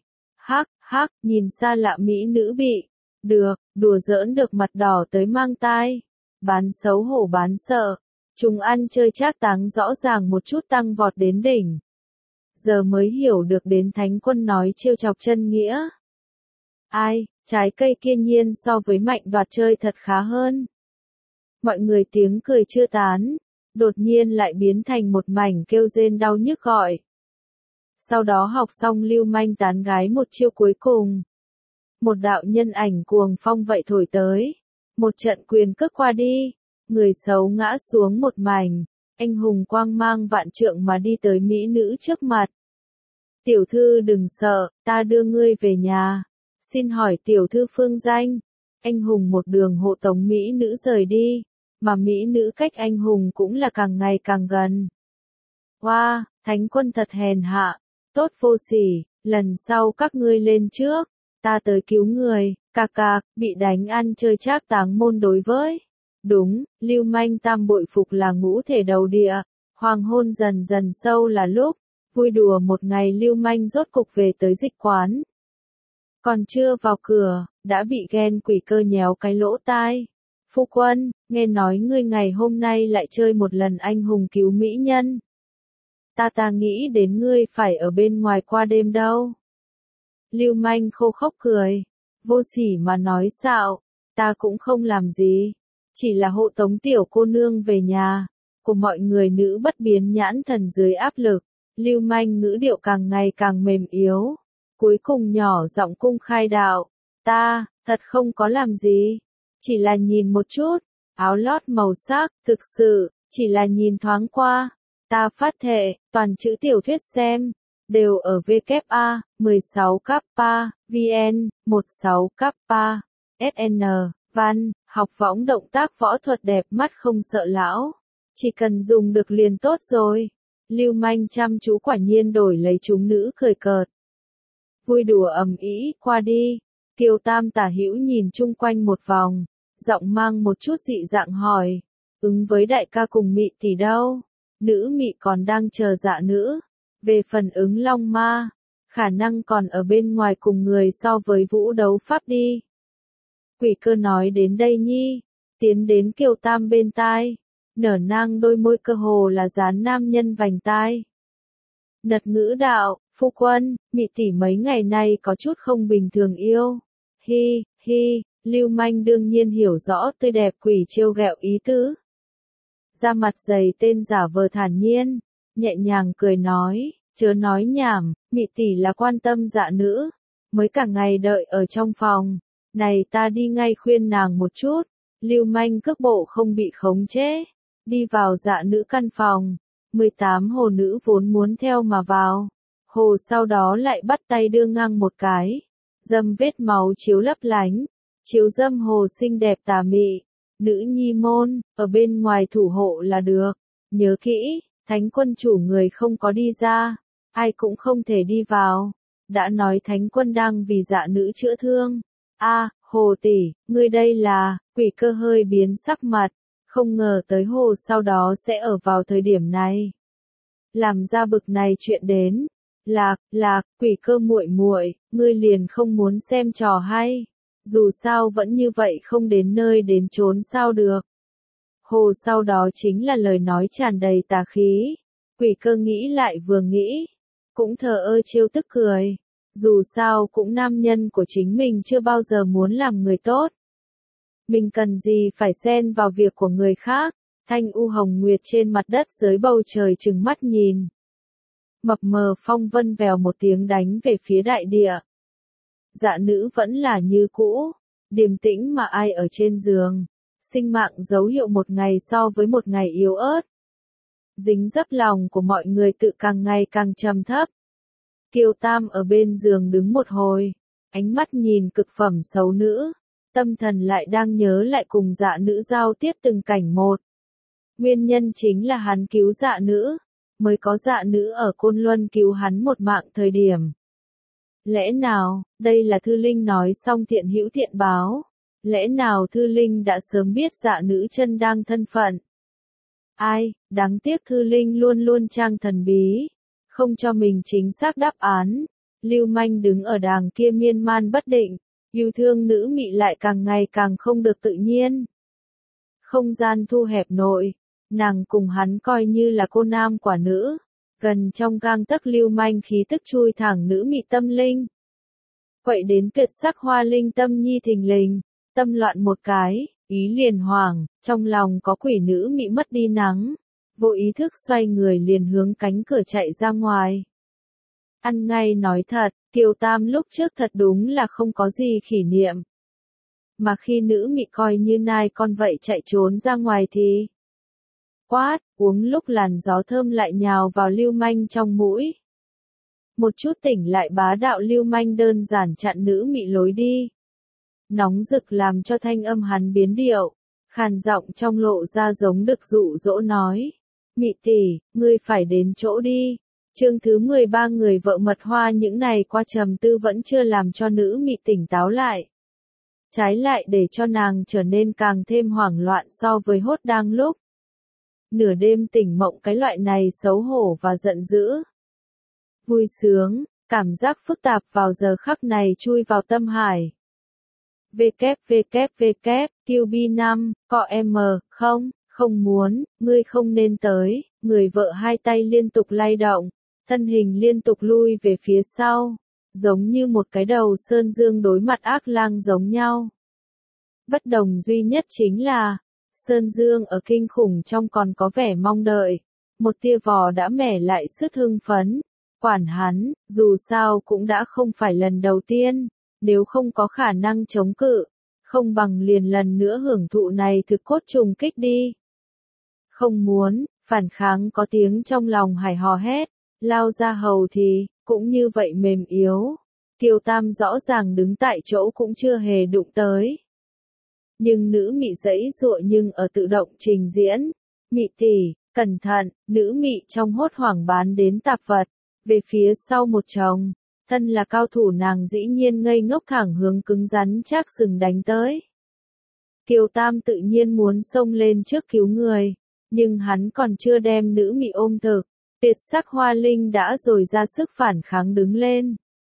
Nhìn xa lạ mỹ nữ bị. Đùa giỡn được mặt đỏ tới mang tai. Bán xấu hổ bán sợ. Chúng ăn chơi trác táng rõ ràng một chút tăng vọt đến đỉnh. Giờ mới hiểu được đến Thánh Quân nói trêu chọc chân nghĩa. Ai, Trái cây kia nhiên so với Mạnh Đoạt chơi thật khá hơn. Mọi người tiếng cười chưa tán, đột nhiên lại biến thành một mảnh kêu rên đau nhức gọi. Sau đó học xong lưu manh tán gái một chiêu cuối cùng. Một đạo nhân ảnh cuồng phong vậy thổi tới. Một trận quyền cước qua đi. Người xấu ngã xuống một mảnh. Anh hùng quang mang vạn trượng mà đi tới mỹ nữ trước mặt. Tiểu thư đừng sợ, ta đưa ngươi về nhà. Xin hỏi tiểu thư phương danh. Anh hùng một đường hộ tống mỹ nữ rời đi. Mà mỹ nữ cách anh hùng cũng là càng ngày càng gần. Wow, thánh quân thật hèn hạ. Tốt vô sỉ, lần sau các ngươi lên trước. Ta tới cứu người, cạc cạc, bị đánh ăn chơi trác táng môn đối với. Đúng, lưu manh tam bội phục là ngũ thể đầu địa. Hoàng hôn dần dần sâu là lúc. Vui đùa một ngày lưu manh rốt cục về tới dịch quán. Còn chưa vào cửa, đã bị ghen quỷ cơ nhéo cái lỗ tai. Phu quân, nghe nói ngươi ngày hôm nay lại chơi một lần anh hùng cứu mỹ nhân. Ta nghĩ đến ngươi phải ở bên ngoài qua đêm đâu. Lưu manh khô khốc cười. Vô sỉ mà nói xạo, ta cũng không làm gì. Chỉ là hộ tống tiểu cô nương về nhà. Của mọi người nữ bất biến nhãn thần dưới áp lực. Lưu manh ngữ điệu càng ngày càng mềm yếu. Cuối cùng nhỏ giọng cung khai đạo. Ta, thật không có làm gì. Chỉ là nhìn một chút. Áo lót màu sắc, thực sự, chỉ là nhìn thoáng qua. Ta phát thệ, toàn chữ tiểu thuyết xem. Đều ở WA, 16 kappa, VN, 16 kappa, SN, Văn, học võng động tác võ thuật đẹp mắt không sợ lão. Chỉ cần dùng được liền tốt rồi. Lưu manh chăm chú quả nhiên đổi lấy chúng nữ cười cợt. Vui đùa ầm ĩ qua đi. Kiều Tam tả hữu nhìn chung quanh một vòng. Giọng mang một chút dị dạng hỏi. Ứng với đại ca cùng mị tỷ đâu? Nữ mị còn đang chờ dạ nữ. Về phần ứng long ma, khả năng còn ở bên ngoài cùng người so với vũ đấu pháp đi. Quỷ cơ nói đến đây nhi, tiến đến Kiều Tam bên tai, nở nang đôi môi cơ hồ là dán nam nhân vành tai. Nật ngữ đạo, phu quân, mị tỷ mấy ngày nay có chút không bình thường yêu. Hi, hi, lưu manh đương nhiên hiểu rõ tươi đẹp quỷ trêu ghẹo ý tứ. Da mặt dày tên giả vờ thản nhiên, nhẹ nhàng cười nói, chớ nói nhảm, mị tỷ là quan tâm dạ nữ, mới cả ngày đợi ở trong phòng, này ta đi ngay khuyên nàng một chút, lưu manh cước bộ không bị khống chế, đi vào dạ nữ căn phòng, 18 hồ nữ vốn muốn theo mà vào, hồ sau đó lại bắt tay đưa ngang một cái, dâm vết máu chiếu lấp lánh, chiếu dâm hồ xinh đẹp tà mị. Nữ nhi môn, ở bên ngoài thủ hộ là được. Nhớ kỹ, thánh quân chủ người không có đi ra. Ai cũng không thể đi vào. Đã nói thánh quân đang vì dạ nữ chữa thương. Hồ tỷ, ngươi đây là, quỷ cơ hơi biến sắc mặt. Không ngờ tới hồ sau đó sẽ ở vào thời điểm này. Làm ra bực này chuyện đến. Lạc, quỷ cơ muội muội, ngươi liền không muốn xem trò hay. Dù sao vẫn như vậy không đến nơi đến chốn sao được. Hồ sau đó chính là lời nói tràn đầy tà khí. Quỷ cơ nghĩ lại vừa nghĩ. Cũng thờ ơ trêu tức cười. Dù sao cũng nam nhân của chính mình chưa bao giờ muốn làm người tốt. Mình cần gì phải xen vào việc của người khác. Thanh u hồng nguyệt trên mặt đất dưới bầu trời trừng mắt nhìn. Mập mờ phong vân vèo một tiếng đánh về phía đại địa. Dạ nữ vẫn là như cũ, điềm tĩnh mà ai ở trên giường, sinh mạng dấu hiệu một ngày so với một ngày yếu ớt. Dính dấp lòng của mọi người tự càng ngày càng trầm thấp. Kiều Tam ở bên giường đứng một hồi, ánh mắt nhìn cực phẩm xấu nữ, tâm thần lại đang nhớ lại cùng dạ nữ giao tiếp từng cảnh một. Nguyên nhân chính là hắn cứu dạ nữ, mới có dạ nữ ở Côn Luân cứu hắn một mạng thời điểm. Lẽ nào, đây là Thư Linh nói xong thiện hữu thiện báo? Lẽ nào Thư Linh đã sớm biết dạ nữ chân đang thân phận? Ai, đáng tiếc Thư Linh luôn luôn trang thần bí, không cho mình chính xác đáp án. Lưu manh đứng ở đàng kia miên man bất định, yêu thương nữ mị lại càng ngày càng không được tự nhiên. Không gian thu hẹp nội, nàng cùng hắn coi như là cô nam quả nữ. Gần trong gang tấc lưu manh khí tức chui thẳng nữ mị tâm linh. Quậy đến tuyệt sắc Hoa Linh tâm nhi thình lình, tâm loạn một cái, ý liền hoảng, trong lòng có quỷ nữ mị mất đi nắng, vô ý thức xoay người liền hướng cánh cửa chạy ra ngoài. Ăn ngay nói thật, Kiều Tam lúc trước thật đúng là không có gì kỷ niệm. Mà khi nữ mị coi như nai con vậy chạy trốn ra ngoài thì quát, uống lúc làn gió thơm lại nhào vào lưu manh trong mũi. Một chút tỉnh lại bá đạo lưu manh đơn giản chặn nữ mị lối đi. Nóng rực làm cho thanh âm hắn biến điệu, khàn giọng trong lộ ra giống đực dụ dỗ nói. Mị tỷ, ngươi phải đến chỗ đi. Chương thứ 13 người vợ mật hoa những này qua trầm tư vẫn chưa làm cho nữ mị tỉnh táo lại. Trái lại để cho nàng trở nên càng thêm hoảng loạn so với hốt đang lúc. Nửa đêm tỉnh mộng cái loại này xấu hổ và giận dữ. Vui sướng, cảm giác phức tạp vào giờ khắc này chui vào tâm hải. QB5, cọ M, không muốn, ngươi không nên tới, người vợ hai tay liên tục lay động, thân hình liên tục lui về phía sau, giống như một cái đầu sơn dương đối mặt ác lang giống nhau. Bất đồng duy nhất chính là, sơn dương ở kinh khủng trong còn có vẻ mong đợi, một tia vò đã mẻ lại sức hưng phấn, quản hắn, dù sao cũng đã không phải lần đầu tiên, nếu không có khả năng chống cự, không bằng liền lần nữa hưởng thụ này thực cốt trùng kích đi. Không muốn, phản kháng có tiếng trong lòng hải hò hét, lao ra hầu thì, cũng như vậy mềm yếu. Kiều Tam rõ ràng đứng tại chỗ cũng chưa hề đụng tới. Nhưng nữ mị giãy giụa nhưng ở tự động trình diễn. Mị tỷ, cẩn thận, nữ mị trong hốt hoảng bán đến tạp vật, về phía sau một chồng. Thân là cao thủ nàng dĩ nhiên ngây ngốc thẳng hướng cứng rắn chắc sừng đánh tới. Kiều Tam tự nhiên muốn xông lên trước cứu người, nhưng hắn còn chưa đem nữ mị ôm thực, tuyệt sắc Hoa Linh đã rồi ra sức phản kháng đứng lên.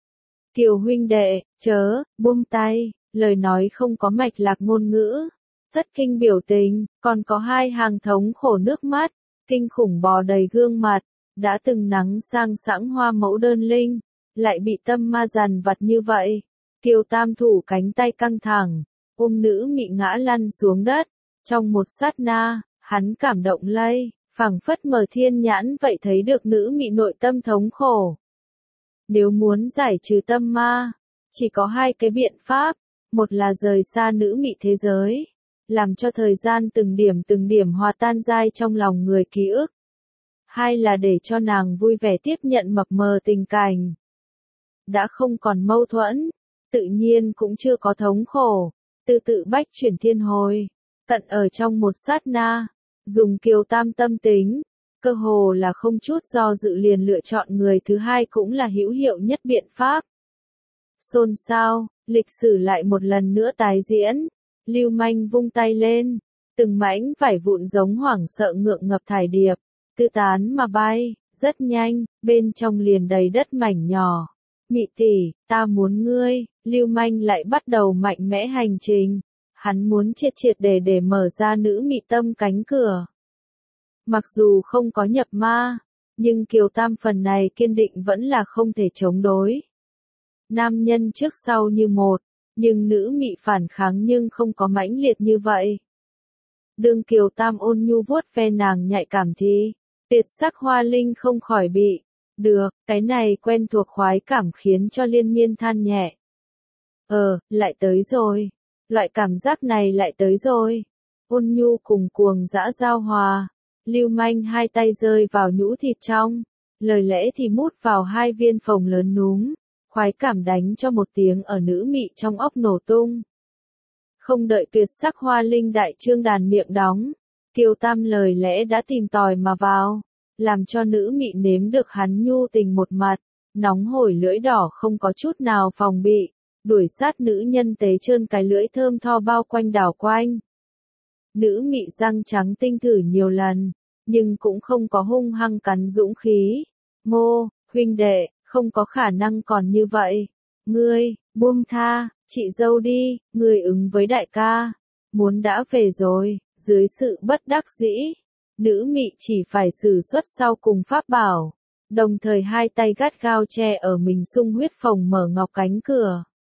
Kiều huynh đệ, chớ, buông tay, lời nói không có mạch lạc ngôn ngữ, thất kinh biểu tình, còn có hai hàng thống khổ nước mắt, kinh khủng bò đầy gương mặt, đã từng nắng sang sẵn hoa mẫu đơn linh. Lại bị tâm ma dằn vặt như vậy. Kiều Tam thủ cánh tay căng thẳng, ôm nữ mị ngã lăn xuống đất. Trong một sát na, hắn cảm động lây, phảng phất mở thiên nhãn vậy thấy được nữ mị nội tâm thống khổ. Nếu muốn giải trừ tâm ma, chỉ có hai cái biện pháp. Một là rời xa nữ mị thế giới, làm cho thời gian từng điểm hòa tan dai trong lòng người ký ức. Hai là để cho nàng vui vẻ tiếp nhận mập mờ tình cảnh. Đã không còn mâu thuẫn, tự nhiên cũng chưa có thống khổ, tự bách chuyển thiên hồi, tận ở trong một sát na, dùng Kiều Tam tâm tính, cơ hồ là không chút do dự liền lựa chọn người thứ hai cũng là hữu hiệu nhất biện pháp. Xôn xao, lịch sử lại một lần nữa tái diễn, lưu manh vung tay lên, từng mảnh vải vụn giống hoảng sợ ngượng ngập thải điệp, tứ tán mà bay, rất nhanh, bên trong liền đầy đất mảnh nhỏ. Mị tỷ, ta muốn ngươi, lưu manh lại bắt đầu mạnh mẽ hành trình. Hắn muốn triệt để mở ra nữ mị tâm cánh cửa. Mặc dù không có nhập ma, nhưng Kiều Tam phần này kiên định vẫn là không thể chống đối. Nam nhân trước sau như một, nhưng nữ mị phản kháng nhưng không có mãnh liệt như vậy. Đường Kiều Tam ôn nhu vuốt ve nàng nhạy cảm thì, tuyệt sắc Hoa Linh không khỏi bị. Được, cái này quen thuộc khoái cảm khiến cho liên miên than nhẹ. Lại tới rồi. Loại cảm giác này lại tới rồi. Ôn nhu cùng cuồng dã giao hòa. Lưu manh hai tay rơi vào nhũ thịt trong. Lời lẽ thì mút vào hai viên phồng lớn núm. Khoái cảm đánh cho một tiếng ở nữ mị trong óc nổ tung. Không đợi tuyệt sắc Hoa Linh đại trương đàn miệng đóng. Kiều Tam lời lẽ đã tìm tòi mà vào. Làm cho nữ mị nếm được hắn nhu tình một mặt, nóng hổi lưỡi đỏ không có chút nào phòng bị, đuổi sát nữ nhân tế trơn cái lưỡi thơm tho bao quanh đảo quanh. Nữ mị răng trắng tinh thử nhiều lần, nhưng cũng không có hung hăng cắn dũng khí. Ngô, huynh đệ, không có khả năng còn như vậy. Ngươi, buông tha, chị dâu đi, ngươi ứng với đại ca. Muốn đã về rồi, dưới sự bất đắc dĩ. Nữ mị chỉ phải sử xuất sau cùng pháp bảo, đồng thời hai tay gắt gao che ở mình sung huyết phồng mở ngọc cánh cửa.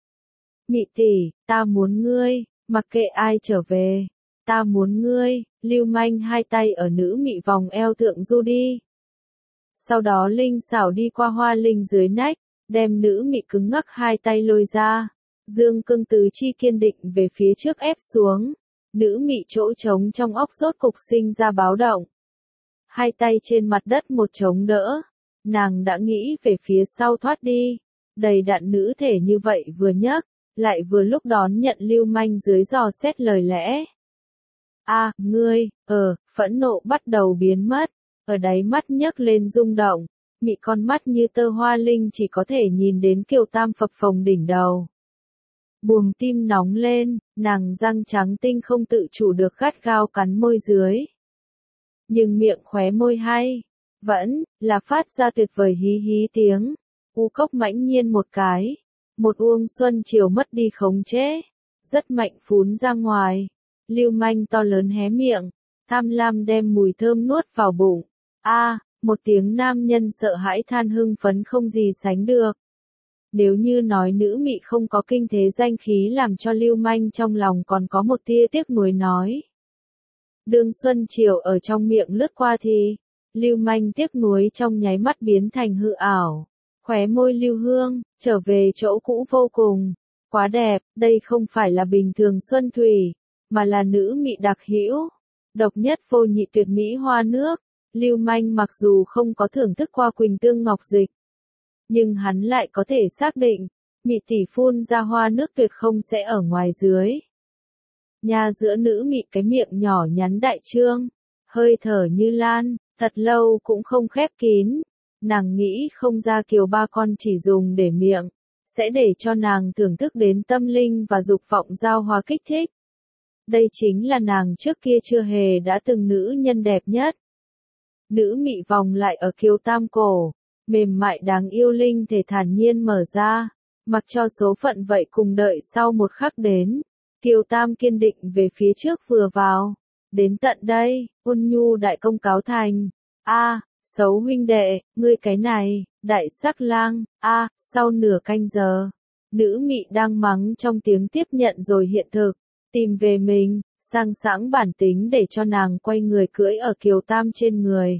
Mị tỷ, ta muốn ngươi, mặc kệ ai trở về. Ta muốn ngươi, Lưu Manh hai tay ở nữ mị vòng eo thượng du đi. Sau đó linh xảo đi qua hoa linh dưới nách, đem nữ mị cứng ngắc hai tay lôi ra. Dương cương tứ chi kiên định về phía trước ép xuống. Nữ mị chỗ trống trong óc rốt cục sinh ra báo động. Hai tay trên mặt đất một chống đỡ. Nàng đã nghĩ về phía sau thoát đi. Đầy đặn nữ thể như vậy vừa nhấc, lại vừa lúc đón nhận Lưu Manh dưới dò xét lời lẽ. Ngươi, phẫn nộ bắt đầu biến mất, ở đáy mắt nhấc lên rung động, mị con mắt như tơ hoa linh chỉ có thể nhìn đến Kiều Tam phập phồng đỉnh đầu. Buồng tim nóng lên, nàng răng trắng tinh không tự chủ được gắt gao cắn môi dưới. Nhưng miệng khóe môi hay, vẫn là phát ra tuyệt vời hí hí tiếng, u cốc mãnh nhiên một cái, một uông xuân chiều mất đi khống chế, rất mạnh phún ra ngoài. Lưu Manh to lớn hé miệng, tham lam đem mùi thơm nuốt vào bụng. Một tiếng nam nhân sợ hãi than hưng phấn không gì sánh được. Nếu như nói nữ mị không có kinh thế danh khí làm cho Lưu Manh trong lòng còn có một tia tiếc nuối nói. Đương xuân chiều ở trong miệng lướt qua thì, Lưu Manh tiếc nuối trong nháy mắt biến thành hư ảo. Khóe môi lưu hương, trở về chỗ cũ vô cùng. Quá đẹp, đây không phải là bình thường xuân thủy, mà là nữ mị đặc hữu, độc nhất vô nhị tuyệt mỹ hoa nước. Lưu Manh mặc dù không có thưởng thức qua Quỳnh Tương Ngọc Dịch, nhưng hắn lại có thể xác định, mị tỷ phun ra hoa nước tuyệt không sẽ ở ngoài dưới. Nhà giữa nữ mị cái miệng nhỏ nhắn đại trương, hơi thở như lan, thật lâu cũng không khép kín. Nàng nghĩ không ra Kiều ba con chỉ dùng để miệng, sẽ để cho nàng thưởng thức đến tâm linh và dục vọng giao hòa kích thích. Đây chính là nàng trước kia chưa hề đã từng nữ nhân đẹp nhất. Nữ mị vòng lại ở Kiều Tam cổ, mềm mại đáng yêu linh thể thản nhiên mở ra, mặc cho số phận vậy cùng đợi sau một khắc đến. Kiều Tam kiên định về phía trước vừa vào, đến tận đây, ôn nhu đại công cáo thành. Xấu huynh đệ, ngươi cái này, đại sắc lang. Sau nửa canh giờ, nữ mị đang mắng trong tiếng tiếp nhận rồi hiện thực, tìm về mình, sang sảng bản tính để cho nàng quay người cưỡi ở Kiều Tam trên người.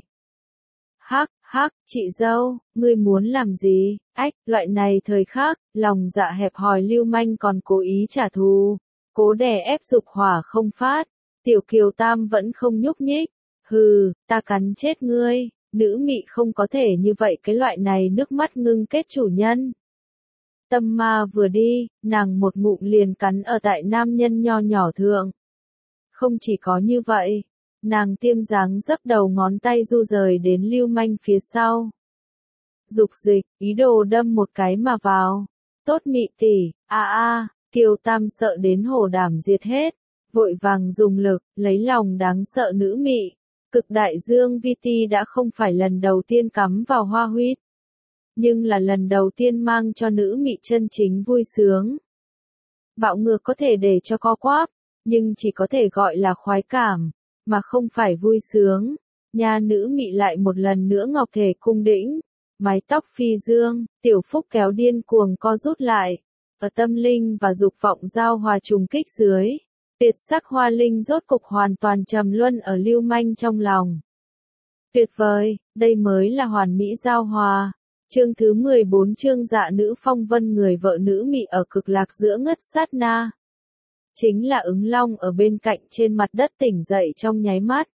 Chị dâu, ngươi muốn làm gì? Loại này thời khắc, lòng dạ hẹp hòi Lưu Manh còn cố ý trả thù, cố đè ép dục hỏa không phát. Tiểu Kiều Tam vẫn không nhúc nhích. Ta cắn chết ngươi. Nữ mị không có thể như vậy, cái loại này nước mắt ngưng kết chủ nhân. Tâm ma vừa đi, nàng một ngụm liền cắn ở tại nam nhân nho nhỏ thượng. Không chỉ có như vậy, nàng tiêm dáng dấp đầu ngón tay du rời đến Lưu Manh phía sau. Dục dịch, ý đồ đâm một cái mà vào. Tốt mị tỷ, Kiều Tam sợ đến hổ đảm diệt hết, vội vàng dùng lực, lấy lòng đáng sợ nữ mị. Cực đại dương vi ti đã không phải lần đầu tiên cắm vào hoa huyết, nhưng là lần đầu tiên mang cho nữ mị chân chính vui sướng. Bạo ngược có thể để cho co quắp, nhưng chỉ có thể gọi là khoái cảm, mà không phải vui sướng. Nha nữ mị lại một lần nữa ngọc thể cung đĩnh, mái tóc phi dương, tiểu phúc kéo điên cuồng co rút lại, ở tâm linh và dục vọng giao hòa trùng kích dưới. Tuyệt sắc hoa linh rốt cục hoàn toàn trầm luân ở Lưu Manh trong lòng. Tuyệt vời, đây mới là hoàn mỹ giao hòa. Chương thứ 14 chương dạ nữ phong vân người vợ nữ mị ở cực lạc giữa ngất sát na. Chính là ứng long ở bên cạnh trên mặt đất tỉnh dậy trong nháy mắt.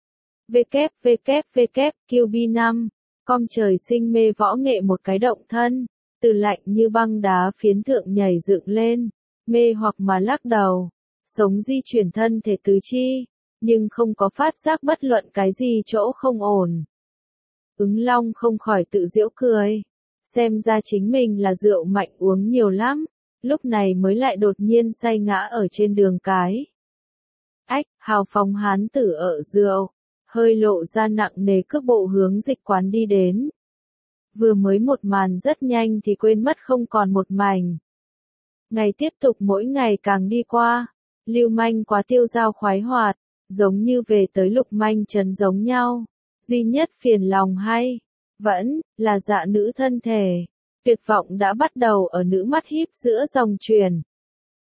QB5, com trời sinh mê võ nghệ một cái động thân, từ lạnh như băng đá phiến thượng nhảy dựng lên, mê hoặc mà lắc đầu. Sống di chuyển thân thể tứ chi, nhưng không có phát giác bất luận cái gì chỗ không ổn. Ứng long không khỏi tự giễu cười, xem ra chính mình là rượu mạnh uống nhiều lắm, lúc này mới lại đột nhiên say ngã ở trên đường cái. Hào phóng hán tử ở rượu, hơi lộ ra nặng nề cước bộ hướng dịch quán đi đến. Vừa mới một màn rất nhanh thì quên mất không còn một mảnh. Ngày tiếp tục mỗi ngày càng đi qua. Lưu Manh quá tiêu dao khoái hoạt, giống như về tới Lục Manh trấn giống nhau. Duy nhất phiền lòng hay, vẫn là dạ nữ thân thể. Tuyệt vọng đã bắt đầu ở nữ mắt híp giữa dòng truyền.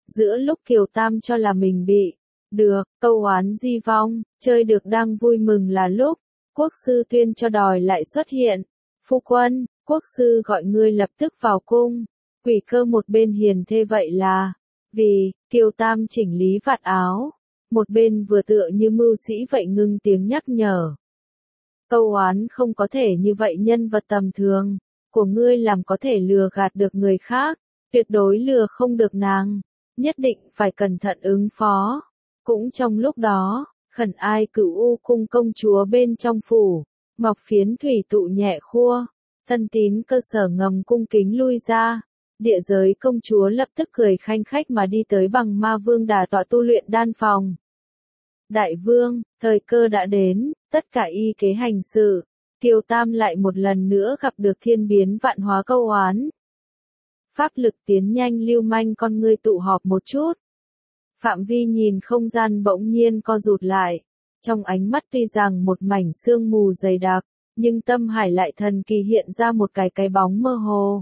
Giữa lúc Kiều Tam cho là mình bị được, câu oán di vong, chơi được đang vui mừng là lúc, quốc sư tuyên cho đòi lại xuất hiện. Phu quân, quốc sư gọi ngươi lập tức vào cung. Quỷ Cơ một bên hiền thê vậy là, vì, Kiều Tam chỉnh lý vạt áo. Một bên vừa tựa như mưu sĩ vậy ngưng tiếng nhắc nhở. Câu oán không có thể như vậy, nhân vật tầm thường của ngươi làm có thể lừa gạt được người khác, tuyệt đối lừa không được nàng, nhất định phải cẩn thận ứng phó. Cũng trong lúc đó, khẩn ai Cửu U cung công chúa bên trong phủ, Mọc Phiến thủy tụ nhẹ khua, Thân Tín Cơ Sở ngầm cung kính lui ra. Địa Giới công chúa lập tức cười khanh khách mà đi tới Bằng Ma Vương đà tọa tu luyện đan phòng. Đại vương, thời cơ đã đến, tất cả y kế hành sự. Kiều Tam lại một lần nữa gặp được thiên biến vạn hóa câu oán. Pháp lực tiến nhanh, lưu manh con ngươi tụ họp một chút. Phạm vi nhìn không gian bỗng nhiên co rụt lại. Trong ánh mắt tuy rằng một mảnh sương mù dày đặc, nhưng tâm hải lại thần kỳ hiện ra một cái bóng mơ hồ.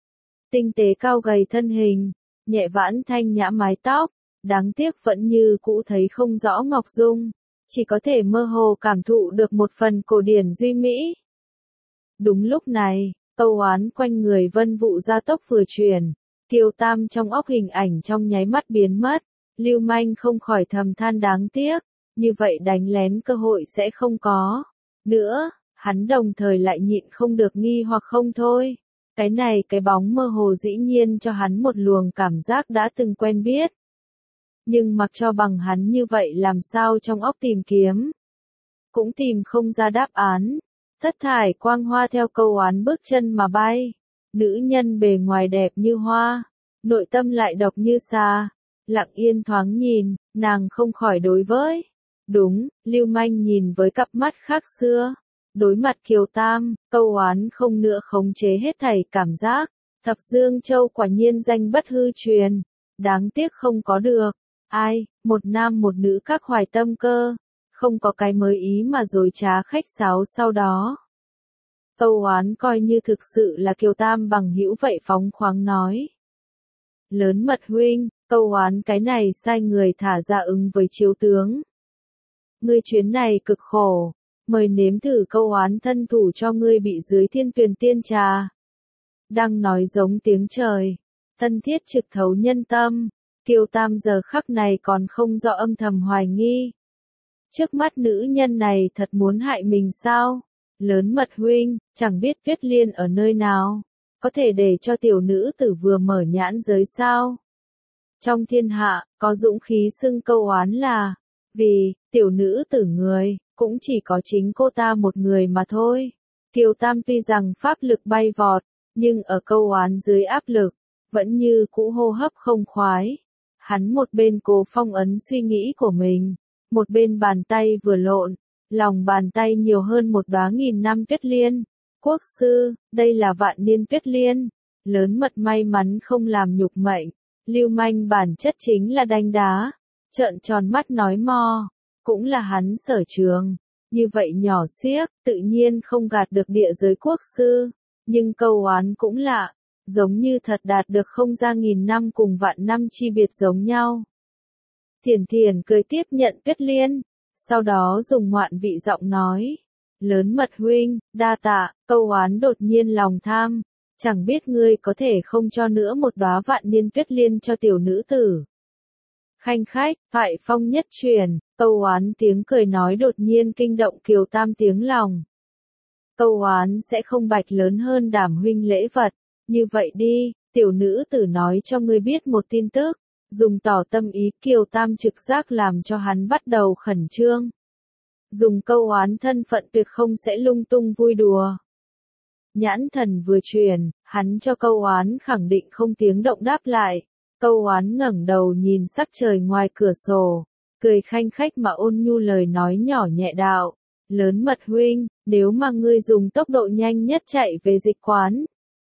Tinh tế cao gầy thân hình, nhẹ vãn thanh nhã mái tóc, đáng tiếc vẫn như cũ thấy không rõ ngọc dung, chỉ có thể mơ hồ cảm thụ được một phần cổ điển duy mỹ. Đúng lúc này, câu oán quanh người vân vụ gia tốc vừa chuyển, Kiều Tam trong óc hình ảnh trong nháy mắt biến mất, lưu manh không khỏi thầm than đáng tiếc, như vậy đánh lén cơ hội sẽ không có. Nữa, hắn đồng thời lại nhịn không được nghi hoặc không thôi. Cái này cái bóng mơ hồ dĩ nhiên cho hắn một luồng cảm giác đã từng quen biết. Nhưng mặc cho bằng hắn như vậy làm sao trong óc tìm kiếm, cũng tìm không ra đáp án. Thất thải quang hoa theo câu oán bước chân mà bay. Nữ nhân bề ngoài đẹp như hoa, nội tâm lại độc như xà. Lặng yên thoáng nhìn, nàng không khỏi đối với. Đúng, lưu manh nhìn với cặp mắt khác xưa. Đối mặt Kiều Tam, câu oán không nữa khống chế hết thảy cảm giác. Thập Dương Châu quả nhiên danh bất hư truyền. Đáng tiếc không có được. Ai, một nam một nữ các hoài tâm cơ. Không có cái mới ý mà dối trá khách sáo sau đó. Câu oán coi như thực sự là Kiều Tam bằng hữu vậy phóng khoáng nói. Lớn mật huynh, câu oán cái này sai người thả ra ứng với chiếu tướng. Ngươi chuyến này cực khổ, mời nếm thử câu oán thân thủ cho ngươi bị dưới thiên tuyền tiên trà. Đang nói giống tiếng trời, thân thiết trực thấu nhân tâm, Kiều Tam giờ khắc này còn không rõ âm thầm hoài nghi. Trước mắt nữ nhân này thật muốn hại mình sao? Lớn mật huynh, chẳng biết Tuyết Liên ở nơi nào, có thể để cho tiểu nữ tử vừa mở nhãn giới sao? Trong thiên hạ, có dũng khí xưng câu oán là, vì, tiểu nữ tử người, cũng chỉ có chính cô ta một người mà thôi. Kiều Tam tuy rằng pháp lực bay vọt, nhưng ở câu oán dưới áp lực, vẫn như cũ hô hấp không khoái. Hắn một bên cố phong ấn suy nghĩ của mình, một bên bàn tay vừa lộn, lòng bàn tay nhiều hơn một đóa nghìn năm tuyết liên. Quốc sư, đây là vạn niên tuyết liên. Lớn mật may mắn không làm nhục mệnh. Lưu manh bản chất chính là đánh đá. Trợn tròn mắt nói mò. Cũng là hắn sở trường. Như vậy nhỏ xiếc, tự nhiên không gạt được địa giới quốc sư. Nhưng câu oán cũng lạ. Giống như thật đạt được không ra nghìn năm cùng vạn năm chi biệt giống nhau. Thiền Thiền cười tiếp nhận tuyết liên. Sau đó dùng ngoạn vị giọng nói. Lớn mật huynh, đa tạ, câu oán đột nhiên lòng tham. Chẳng biết ngươi có thể không cho nữa một đóa vạn niên tuyết liên cho tiểu nữ tử. Khanh khách, thoại phong nhất truyền, câu oán tiếng cười nói đột nhiên kinh động Kiều Tam tiếng lòng. Câu oán sẽ không bạch lớn hơn đảm huynh lễ vật. Như vậy đi, tiểu nữ tử nói cho ngươi biết một tin tức. Dùng tỏ tâm ý Kiều Tam trực giác làm cho hắn bắt đầu khẩn trương. Dùng câu oán thân phận tuyệt không sẽ lung tung vui đùa. Nhãn thần vừa truyền, hắn cho câu oán khẳng định không tiếng động đáp lại. Câu oán ngẩng đầu nhìn sắc trời ngoài cửa sổ, cười khanh khách mà ôn nhu lời nói nhỏ nhẹ đạo. Lớn mật huynh, nếu mà ngươi dùng tốc độ nhanh nhất chạy về dịch quán,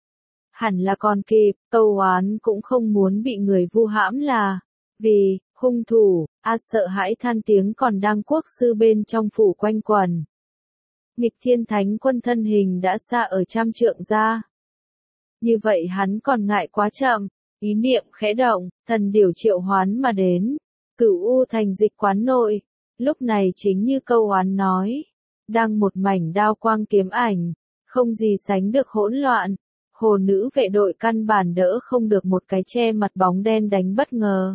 hẳn là còn kịp. Câu oán cũng không muốn bị người vu hãm là, vì, hung thủ, sợ hãi than tiếng còn đang quốc sư bên trong phủ quanh quẩn. Nghịch Thiên Thánh Quân thân hình đã xa ở trăm trượng ra. Như vậy hắn còn ngại quá chậm, Ý niệm khẽ động, thần điểu triệu hoán mà đến. Cửu U thành dịch quán nội. Lúc này chính như câu oán nói. Đang một mảnh đao quang kiếm ảnh. Không gì sánh được hỗn loạn. Hồ nữ vệ đội căn bản đỡ không được một cái che mặt bóng đen đánh bất ngờ.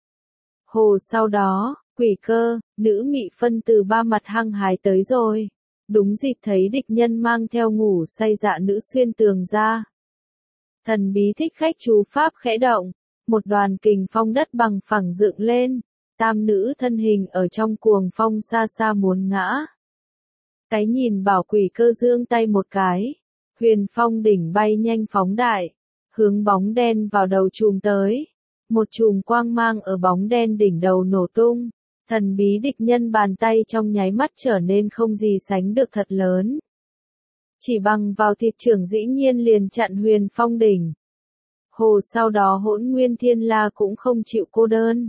Hồ sau đó, quỷ cơ, nữ mị phân từ ba mặt hăng hái tới rồi. Đúng dịp thấy địch nhân mang theo ngủ say dạ nữ xuyên tường ra. Thần bí thích khách chú pháp khẽ động, một đoàn kình phong đất bằng phẳng dựng lên, tam nữ thân hình ở trong cuồng phong xa xa muốn ngã. Cái nhìn bảo quỷ cơ giương tay một cái, huyền phong đỉnh bay nhanh phóng đại, hướng bóng đen vào đầu chùm tới. Một chùm quang mang ở bóng đen đỉnh đầu nổ tung, thần bí địch nhân bàn tay trong nháy mắt trở nên không gì sánh được thật lớn. Chỉ bằng vào thịt trưởng dĩ nhiên liền chặn huyền phong đỉnh. Hồ sau đó Hỗn Nguyên Thiên La cũng không chịu cô đơn.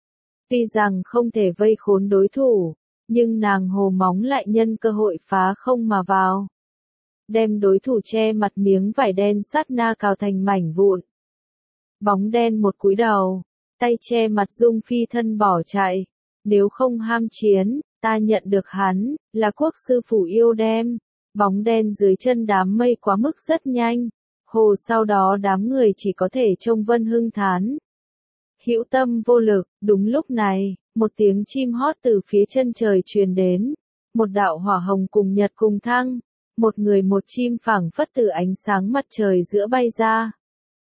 Tuy rằng không thể vây khốn đối thủ, nhưng nàng Hồ Móng lại nhân cơ hội phá không mà vào. Đem đối thủ che mặt miếng vải đen sát na cào thành mảnh vụn. Bóng đen một cúi đầu, tay che mặt dung phi thân bỏ chạy. Nếu không ham chiến, ta nhận được hắn, là quốc sư phủ yêu đem. Bóng đen dưới chân đám mây quá mức rất nhanh. Hồ sau đó đám người chỉ có thể trông Vân Hưng thán. Hữu tâm vô lực, đúng lúc này, một tiếng chim hót từ phía chân trời truyền đến. Một đạo hỏa hồng cùng nhật cùng thăng. Một người một chim phảng phất từ ánh sáng mặt trời giữa bay ra.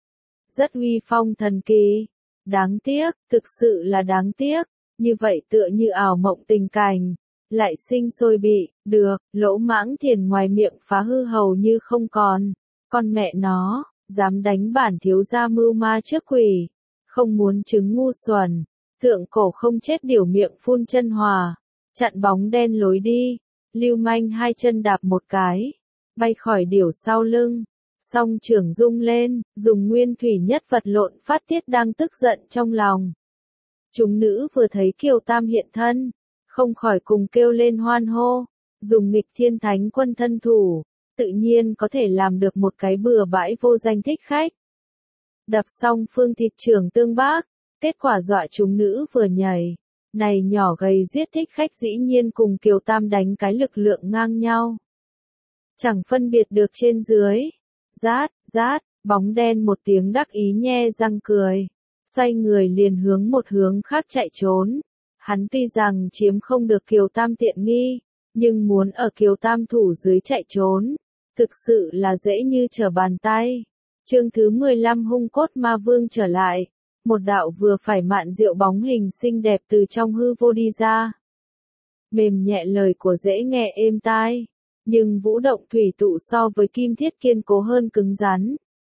Rất uy phong thần kỳ. Đáng tiếc, thực sự là đáng tiếc. Như vậy tựa như ảo mộng tình cảnh. Lại sinh sôi bị, được, Lỗ Mãng Thiền ngoài miệng phá hư hầu như không còn. Con mẹ nó, dám đánh bản thiếu gia mưu ma trước quỷ. Không muốn chứng ngu xuẩn. Thượng cổ không chết điểu miệng phun chân hòa. Chặn bóng đen lối đi. Lưu manh hai chân đạp một cái. Bay khỏi điểu sau lưng. Song trưởng rung lên, dùng nguyên thủy nhất vật lộn phát tiết đang tức giận trong lòng. Chúng nữ vừa thấy Kiều Tam hiện thân, không khỏi cùng kêu lên hoan hô, dùng nghịch thiên thánh quân thân thủ, tự nhiên có thể làm được một cái bừa bãi vô danh thích khách. Đập xong phương thịt trưởng tương bác, kết quả dọa chúng nữ vừa nhảy, này nhỏ gầy giết thích khách dĩ nhiên cùng Kiều Tam đánh cái lực lượng ngang nhau. Chẳng phân biệt được trên dưới, rát, rát, bóng đen một tiếng đắc ý nhe răng cười. Xoay người liền hướng một hướng khác chạy trốn. Hắn tuy rằng chiếm không được Kiều Tam tiện nghi, nhưng muốn ở Kiều Tam thủ dưới chạy trốn, thực sự là dễ như trở bàn tay. Chương thứ 15 Hung cốt ma vương trở lại. Một đạo vừa phải mạn diệu bóng hình xinh đẹp từ trong hư vô đi ra. Mềm nhẹ lời của dễ nghe êm tai, nhưng vũ động thủy tụ so với kim thiết kiên cố hơn cứng rắn.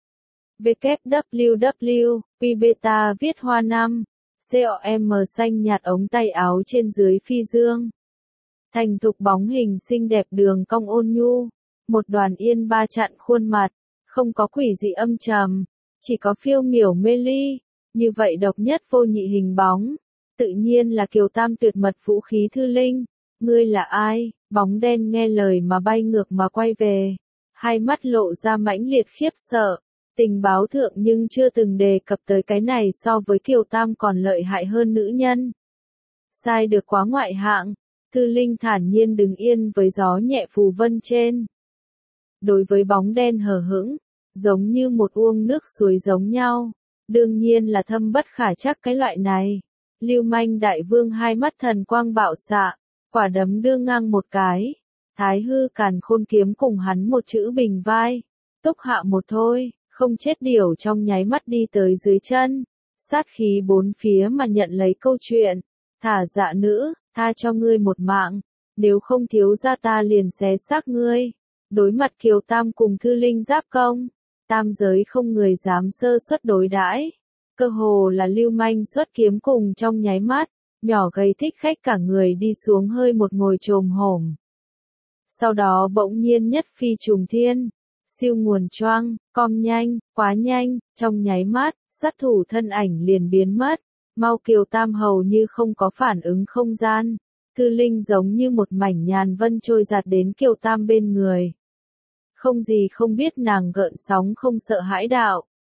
www, Pibeta viết hoa năm, COM xanh nhạt ống tay áo trên dưới phi dương. Thành thục bóng hình xinh đẹp đường cong ôn nhu, một đoàn yên ba chặn khuôn mặt, không có quỷ dị âm trầm, chỉ có phiêu miểu mê ly, như vậy độc nhất vô nhị hình bóng. Tự nhiên là Kiều Tam tuyệt mật vũ khí thư linh. Ngươi là ai? Bóng đen nghe lời mà bay ngược mà quay về. Hai mắt lộ ra mãnh liệt khiếp sợ. Tình báo thượng nhưng chưa từng đề cập tới cái này so với Kiều Tam còn lợi hại hơn nữ nhân. Sai được quá ngoại hạng. Thư linh thản nhiên đứng yên với gió nhẹ phù vân trên. Đối với bóng đen hờ hững, giống như một uông nước suối giống nhau. Đương nhiên là thâm bất khả trắc cái loại này. Lưu manh đại vương hai mắt thần quang bạo xạ, quả đấm đưa ngang một cái. Thái hư càn khôn kiếm cùng hắn một chữ bình vai. Túc hạ một thôi, không chết điểu trong nháy mắt đi tới dưới chân. Sát khí bốn phía mà nhận lấy câu chuyện. Thả dạ nữ, tha cho ngươi một mạng. Nếu không thiếu ra ta liền xé xác ngươi. Đối mặt Kiều Tam cùng Thư Linh giáp công. Tam giới không người dám sơ suất đối đãi. Cơ hồ là lưu manh xuất kiếm cùng trong nháy mắt. Nhỏ gầy thích khách cả người đi xuống hơi một ngồi trồm hổm. Sau đó bỗng nhiên nhất phi trùng thiên. Siêu nguồn choang, com nhanh, quá nhanh, trong nháy mắt, sát thủ thân ảnh liền biến mất. Mau Kiều Tam hầu như không có phản ứng không gian. Thư Linh giống như một mảnh nhàn vân trôi giạt đến Kiều Tam bên người. Không gì không biết nàng gợn sóng không sợ hãi đạo.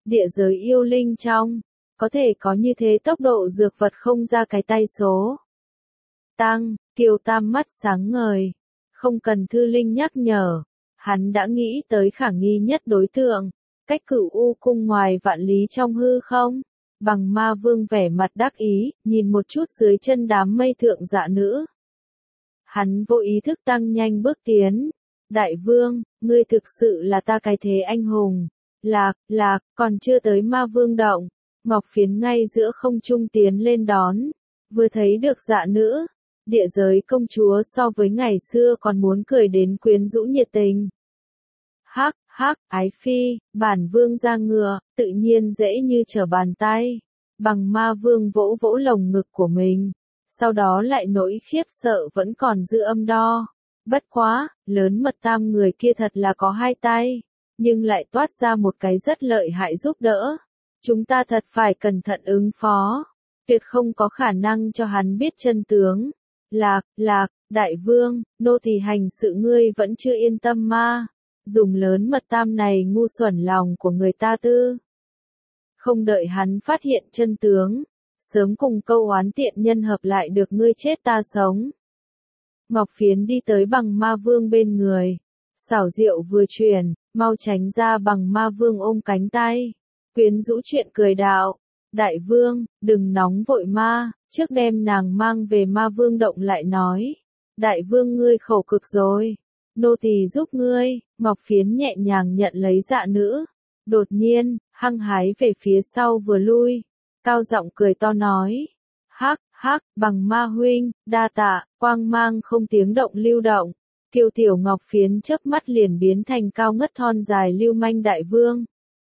địa giới yêu linh trong, có thể có như thế tốc độ dược vật không ra cái tay số. Tăng, Kiều Tam mắt sáng ngời, không cần Thư Linh nhắc nhở, hắn đã nghĩ tới khả nghi nhất đối tượng, cách Cửu U cung ngoài vạn lý trong hư không. Bằng Ma Vương vẻ mặt đắc ý, nhìn một chút dưới chân đám mây thượng dạ nữ. Hắn vô ý thức tăng nhanh bước tiến. Đại Vương, ngươi thực sự là ta cái thế anh hùng. Lạc, còn chưa tới Ma Vương động. Ngọc Phiến ngay giữa không trung tiến lên đón. Vừa thấy được dạ nữ, địa giới công chúa so với ngày xưa còn muốn cười đến quyến rũ nhiệt tình. Hắc, ái phi, bản vương ra ngựa, tự nhiên dễ như trở bàn tay. Bằng Ma Vương vỗ vỗ lồng ngực của mình, sau đó lại nỗi khiếp sợ vẫn còn giữ âm đo. Bất quá, lớn mật tam người kia thật là có hai tay, nhưng lại toát ra một cái rất lợi hại giúp đỡ. Chúng ta thật phải cẩn thận ứng phó, tuyệt không có khả năng cho hắn biết chân tướng. Lạc, đại vương, nô tỳ hành sự ngươi vẫn chưa yên tâm ma. Dùng lớn mật tam này ngu xuẩn lòng của người ta tư. Không đợi hắn phát hiện chân tướng, sớm cùng câu oán tiện nhân hợp lại được ngươi chết ta sống. Ngọc Phiến đi tới Bằng Ma Vương bên người, xảo diệu vừa chuyển, mau tránh ra. Bằng Ma Vương ôm cánh tay, quyến rũ chuyện cười đạo, đại vương, đừng nóng vội ma, trước đem nàng mang về Ma Vương động lại nói. Đại vương ngươi khổ cực rồi, nô tỳ giúp ngươi. Ngọc Phiến nhẹ nhàng nhận lấy dạ nữ, đột nhiên, hăng hái về phía sau vừa lui, cao giọng cười to nói. Hắc, Bằng Ma huynh, đa tạ. Quang mang không tiếng động lưu động, kiều tiểu Ngọc Phiến chớp mắt liền biến thành cao ngất thon dài lưu manh đại vương.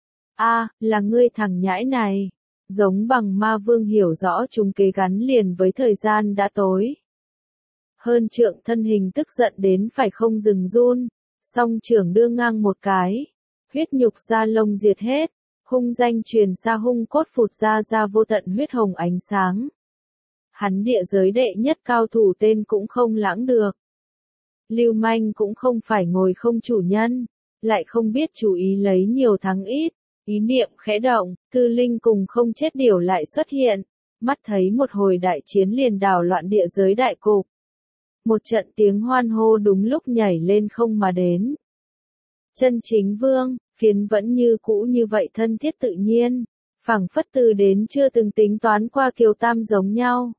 Là ngươi thằng nhãi này. Giống Bằng Ma Vương hiểu rõ chúng kế gắn liền với thời gian đã tối. Hơn trượng thân hình tức giận đến phải không dừng run, song trưởng đưa ngang một cái, huyết nhục da lông diệt hết, hung danh truyền xa hung cốt phụt ra vô tận huyết hồng ánh sáng. Hắn địa giới đệ nhất cao thủ tên cũng không lãng được. Lưu manh cũng không phải ngồi không chủ nhân, lại không biết chú ý lấy nhiều thắng ít, ý niệm khẽ động, Thư Linh cùng không chết điểu lại xuất hiện, mắt thấy một hồi đại chiến liền đảo loạn địa giới đại cục. Một trận tiếng hoan hô đúng lúc nhảy lên không mà đến. Chân chính vương, Phiến vẫn như cũ như vậy thân thiết tự nhiên, phảng phất từ đến chưa từng tính toán qua Kiều Tam giống nhau.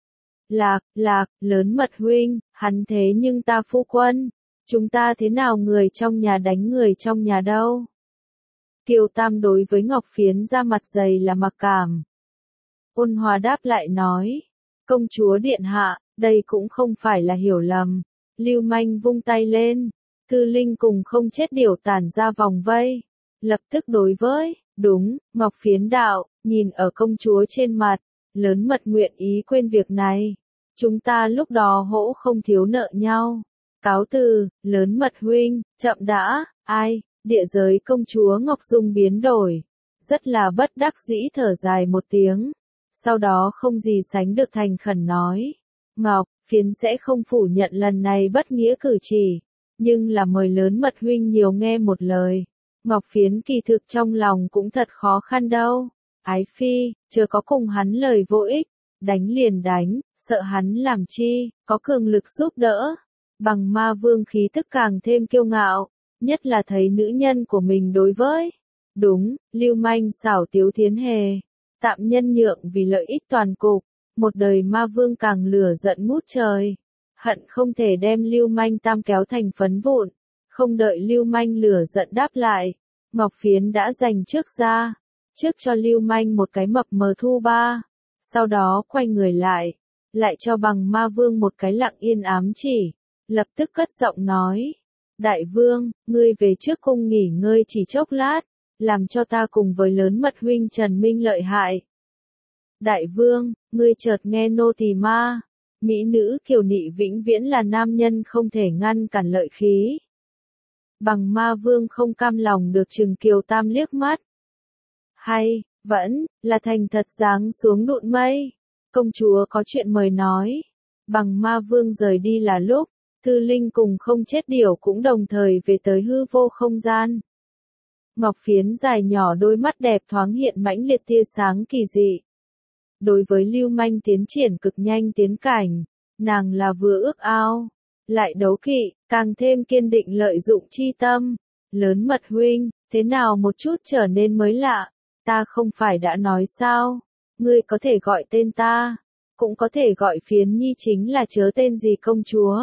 Lạc, lớn mật huynh, hắn thế nhưng ta phu quân, chúng ta thế nào người trong nhà đánh người trong nhà đâu. Kiều Tam đối với Ngọc Phiến ra mặt dày là mặc cảm. Ôn hòa đáp lại nói, công chúa điện hạ, đây cũng không phải là hiểu lầm. Lưu manh vung tay lên, Thư Linh cùng không chết điểu tản ra vòng vây, lập tức đối với, đúng, Ngọc Phiến đạo, nhìn ở công chúa trên mặt, lớn mật nguyện ý quên việc này. Chúng ta lúc đó hỗ không thiếu nợ nhau. Cáo từ, lớn mật huynh, chậm đã, địa giới công chúa Ngọc Dung biến đổi. Rất là bất đắc dĩ thở dài một tiếng. Sau đó không gì sánh được thành khẩn nói. Ngọc, Phiến sẽ không phủ nhận lần này bất nghĩa cử chỉ. Nhưng là mời lớn mật huynh nhiều nghe một lời. Ngọc Phiến kỳ thực trong lòng cũng thật khó khăn đâu. Ái phi, chớ có cùng hắn lời vô ích. Đánh liền đánh, sợ hắn làm chi, có cường lực giúp đỡ. Bằng Ma Vương khí tức càng thêm kiêu ngạo, nhất là thấy nữ nhân của mình đối với. Đúng, lưu manh xảo tiếu thiến hề. Tạm nhân nhượng vì lợi ích toàn cục, một đời Ma Vương càng lửa giận ngút trời. Hận không thể đem lưu manh tam kéo thành phấn vụn, không đợi lưu manh lửa giận đáp lại. Ngọc Phiến đã giành trước ra, trước cho lưu manh một cái mập mờ thu ba. Sau đó quay người lại cho Bằng Ma Vương một cái lặng yên ám chỉ, lập tức cất giọng nói. Đại vương, ngươi về trước cung nghỉ ngơi chỉ chốc lát, làm cho ta cùng với lớn mật huynh Trần Minh lợi hại. Đại vương, ngươi chợt nghe nô tỳ ma, mỹ nữ kiều nị vĩnh viễn là nam nhân không thể ngăn cản lợi khí. Bằng Ma Vương không cam lòng được chừng Kiều Tam liếc mắt. Hay, vẫn, là thành thật giáng xuống đụn mây. Công chúa có chuyện mời nói. Bằng Ma Vương rời đi là lúc, Thư Linh cùng không chết điểu cũng đồng thời về tới hư vô không gian. Ngọc Phiến dài nhỏ đôi mắt đẹp thoáng hiện mãnh liệt tia sáng kỳ dị. Đối với Lưu Manh tiến triển cực nhanh tiến cảnh, nàng là vừa ước ao, lại đấu kỵ, càng thêm kiên định lợi dụng chi tâm. Lớn mật huynh, thế nào một chút trở nên mới lạ, ta không phải đã nói sao, ngươi có thể gọi tên ta, cũng có thể gọi Phiến Nhi chính là chớ tên gì công chúa.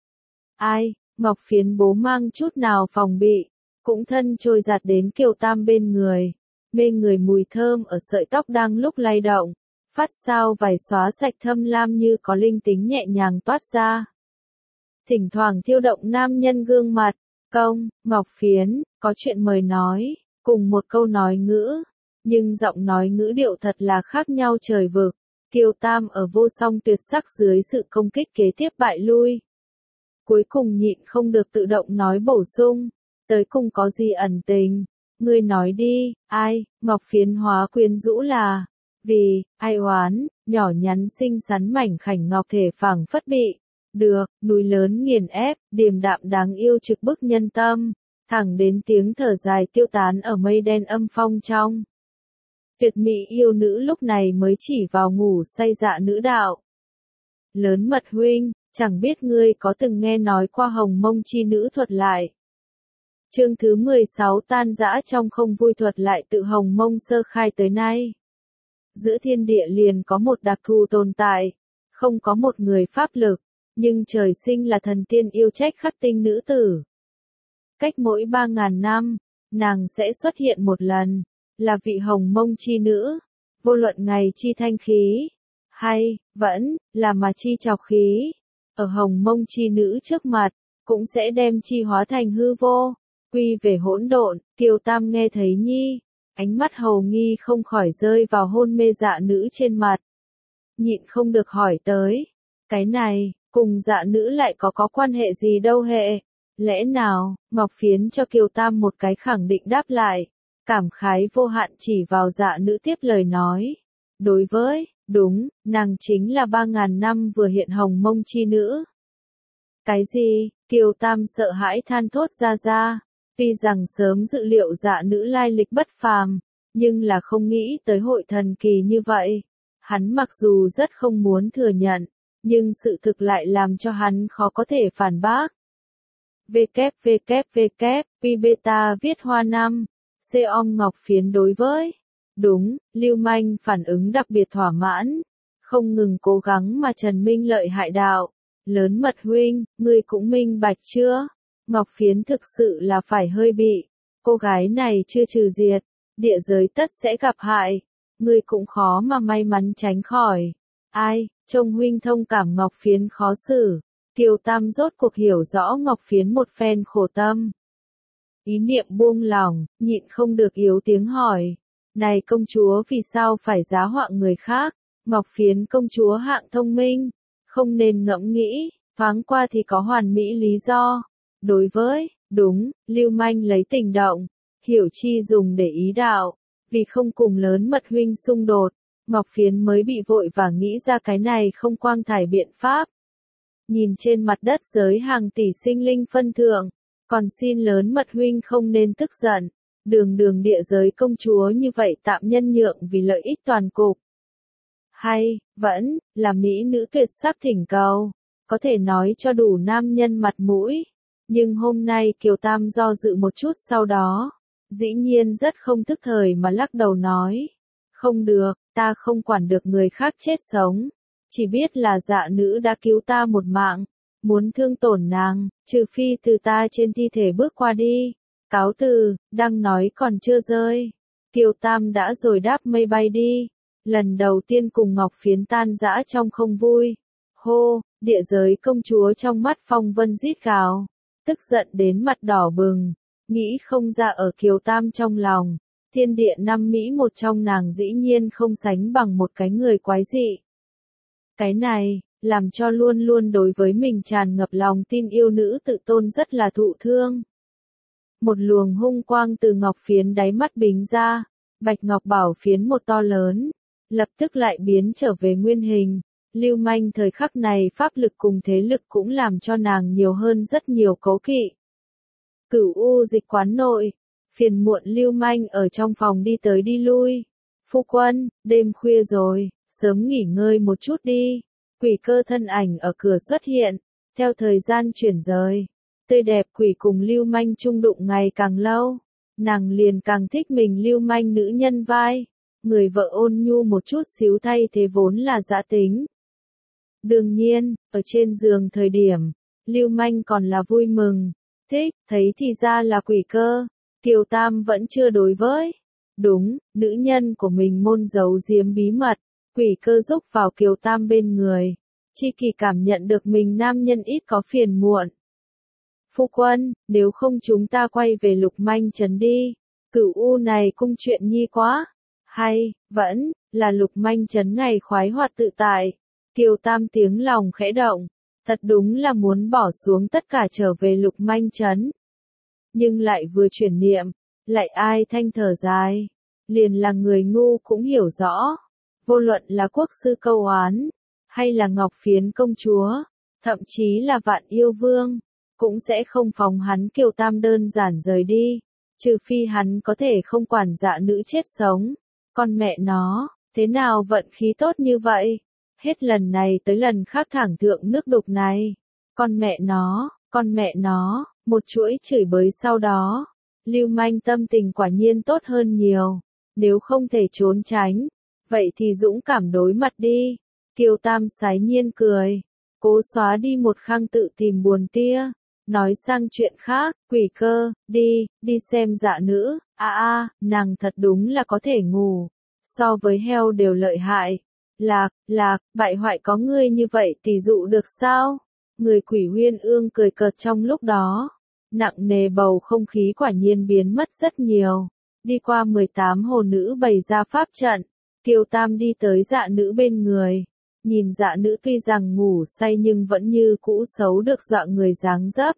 Ai, Ngọc Phiến bố mang chút nào phòng bị, cũng thân trôi giạt đến Kiều Tam bên người, mê người mùi thơm ở sợi tóc đang lúc lay động, phát sao vài xóa sạch thâm lam như có linh tính nhẹ nhàng toát ra. Thỉnh thoảng thiêu động nam nhân gương mặt, công, Ngọc Phiến, có chuyện mời nói, cùng một câu nói ngữ, nhưng giọng nói ngữ điệu thật là khác nhau trời vực. Kiều Tam ở vô song tuyệt sắc dưới sự công kích kế tiếp bại lui. Cuối cùng nhịn không được tự động nói bổ sung, tới cùng có gì ẩn tình, ngươi nói đi, ai, Ngọc Phiến hóa quyến rũ là, vì, ai oán, nhỏ nhắn xinh xắn mảnh khảnh ngọc thể phảng phất bị, được, núi lớn nghiền ép, điềm đạm đáng yêu trực bức nhân tâm, thẳng đến tiếng thở dài tiêu tán ở mây đen âm phong trong. Tuyệt mỹ yêu nữ lúc này mới chỉ vào ngủ say dạ nữ đạo. Lớn mật huynh, chẳng biết ngươi có từng nghe nói qua hồng mông chi nữ thuật lại. Chương thứ 16 tan dã trong không vui thuật lại tự hồng mông sơ khai tới nay. Giữa thiên địa liền có một đặc thù tồn tại, không có một người pháp lực, nhưng trời sinh là thần tiên yêu trách khắc tinh nữ tử. Cách mỗi 3.000 năm, nàng sẽ xuất hiện một lần, là vị hồng mông chi nữ, vô luận ngày chi thanh khí, hay, vẫn, là mà chi trọc khí, ở hồng mông chi nữ trước mặt, cũng sẽ đem chi hóa thành hư vô, quy về hỗn độn. Kiều Tam nghe thấy nhi, ánh mắt hầu nghi không khỏi rơi vào hôn mê dạ nữ trên mặt. Nhịn không được hỏi tới, cái này, cùng dạ nữ lại có quan hệ gì đâu hệ, lẽ nào, Ngọc Phiến cho Kiều Tam một cái khẳng định đáp lại. Cảm khái vô hạn chỉ vào dạ nữ tiếp lời nói. Đối với, đúng, nàng chính là 3.000 năm vừa hiện hồng mông chi nữ. Cái gì, Kiều Tam sợ hãi than thốt ra. Tuy rằng sớm dự liệu dạ nữ lai lịch bất phàm, nhưng là không nghĩ tới hội thần kỳ như vậy. Hắn mặc dù rất không muốn thừa nhận, nhưng sự thực lại làm cho hắn khó có thể phản bác. Q beta viết hoa năm. Seom Ngọc Phiến đối với, đúng, Lưu Manh phản ứng đặc biệt thỏa mãn, không ngừng cố gắng mà Trần Minh lợi hại đạo. Lớn mật huynh, ngươi cũng minh bạch chưa? Ngọc Phiến thực sự là phải hơi bị, cô gái này chưa trừ diệt, địa giới tất sẽ gặp hại, ngươi cũng khó mà may mắn tránh khỏi. Ai, trông huynh thông cảm Ngọc Phiến khó xử, Kiều Tam rốt cuộc hiểu rõ Ngọc Phiến một phen khổ tâm. Ý niệm buông lỏng, nhịn không được yếu tiếng hỏi. Này công chúa vì sao phải giá họa người khác? Ngọc Phiến công chúa hạng thông minh, không nên ngẫm nghĩ, thoáng qua thì có hoàn mỹ lý do. Đối với, đúng, Lưu Manh lấy tình động, hiểu chi dùng để ý đạo, vì không cùng lớn mật huynh xung đột, Ngọc Phiến mới bị vội và nghĩ ra cái này không quang thải biện pháp. Nhìn trên mặt đất giới hàng tỷ sinh linh phân thượng. Còn xin lớn mật huynh không nên tức giận, đường địa giới công chúa như vậy tạm nhân nhượng vì lợi ích toàn cục. Hay, vẫn, là mỹ nữ tuyệt sắc thỉnh cầu, có thể nói cho đủ nam nhân mặt mũi. Nhưng hôm nay Kiều Tam do dự một chút sau đó, dĩ nhiên rất không thức thời mà lắc đầu nói. Không được, ta không quản được người khác chết sống, chỉ biết là dạ nữ đã cứu ta một mạng. Muốn thương tổn nàng, trừ phi từ ta trên thi thể bước qua đi. Cáo từ, đang nói còn chưa rơi. Kiều Tam đã rồi đáp mây bay đi. Lần đầu tiên cùng Ngọc Phiến tan dã trong không vui. Hô, địa giới công chúa trong mắt Phong Vân rít gào. Tức giận đến mặt đỏ bừng. Nghĩ không ra ở Kiều Tam trong lòng. Thiên địa năm Mỹ một trong nàng dĩ nhiên không sánh bằng một cái người quái dị. Cái này, làm cho luôn luôn đối với mình tràn ngập lòng tin yêu nữ tự tôn rất là thụ thương. Một luồng hung quang từ Ngọc Phiến đáy mắt bính ra, Bạch Ngọc Bảo Phiến một to lớn, lập tức lại biến trở về nguyên hình. Lưu Manh thời khắc này pháp lực cùng thế lực cũng làm cho nàng nhiều hơn rất nhiều cấu kỵ. Cửu U dịch quán nội, Phiền muộn lưu manh ở trong phòng đi tới đi lui. Phu quân, đêm khuya rồi, sớm nghỉ ngơi một chút đi. Quỷ cơ thân ảnh ở cửa xuất hiện, theo thời gian chuyển rời. Tươi đẹp quỷ cùng lưu manh chung đụng ngày càng lâu. Nàng liền càng thích mình lưu manh nữ nhân vai. Người vợ ôn nhu một chút xíu thay thế vốn là dã tính. Đương nhiên, ở trên giường thời điểm, lưu manh còn là vui mừng, thích, thấy thì ra là quỷ cơ. Kiều Tam vẫn chưa đối với. Đúng, nữ nhân của mình môn giấu giếm bí mật, quỷ cơ giúp vào Kiều Tam bên người. Chi Kỳ cảm nhận được mình nam nhân ít có phiền muộn. Phu quân, nếu không chúng ta quay về Lục Manh Trấn đi. Cửu U này cung chuyện nhi quá. Hay, vẫn, là Lục Manh Trấn ngày khoái hoạt tự tại. Kiều Tam tiếng lòng khẽ động. Thật đúng là muốn bỏ xuống tất cả trở về Lục Manh Trấn. Nhưng lại vừa chuyển niệm, lại ai thanh thở dài. Liền là người ngu cũng hiểu rõ. Vô luận là quốc sư câu oán, hay là Ngọc Phiến công chúa, thậm chí là Vạn Yêu Vương, cũng sẽ không phóng hắn Kiều Tam đơn giản rời đi. Trừ phi hắn có thể không quản dạ nữ chết sống. Con mẹ nó, thế nào vận khí tốt như vậy? Hết lần này tới lần khác thẳng thượng nước đục này. Con mẹ nó, một chuỗi chửi bới sau đó. Lưu manh tâm tình quả nhiên tốt hơn nhiều. Nếu không thể trốn tránh, vậy thì dũng cảm đối mặt đi. Kiều Tam sái nhiên cười. Cố xóa đi một khang tự tìm buồn tia. Nói sang chuyện khác, quỷ cơ, đi xem dạ nữ. Nàng thật đúng là có thể ngủ. So với heo đều lợi hại. Lạc, bại hoại có ngươi như vậy thì dụ được sao? Người quỷ Huyên Ương cười cợt trong lúc đó. Nặng nề bầu không khí quả nhiên biến mất rất nhiều. Đi qua 18 hồ nữ bày ra pháp trận. Kiều Tam đi tới dạ nữ bên người. Nhìn dạ nữ tuy rằng ngủ say nhưng vẫn như cũ xấu được dọa người dáng dấp.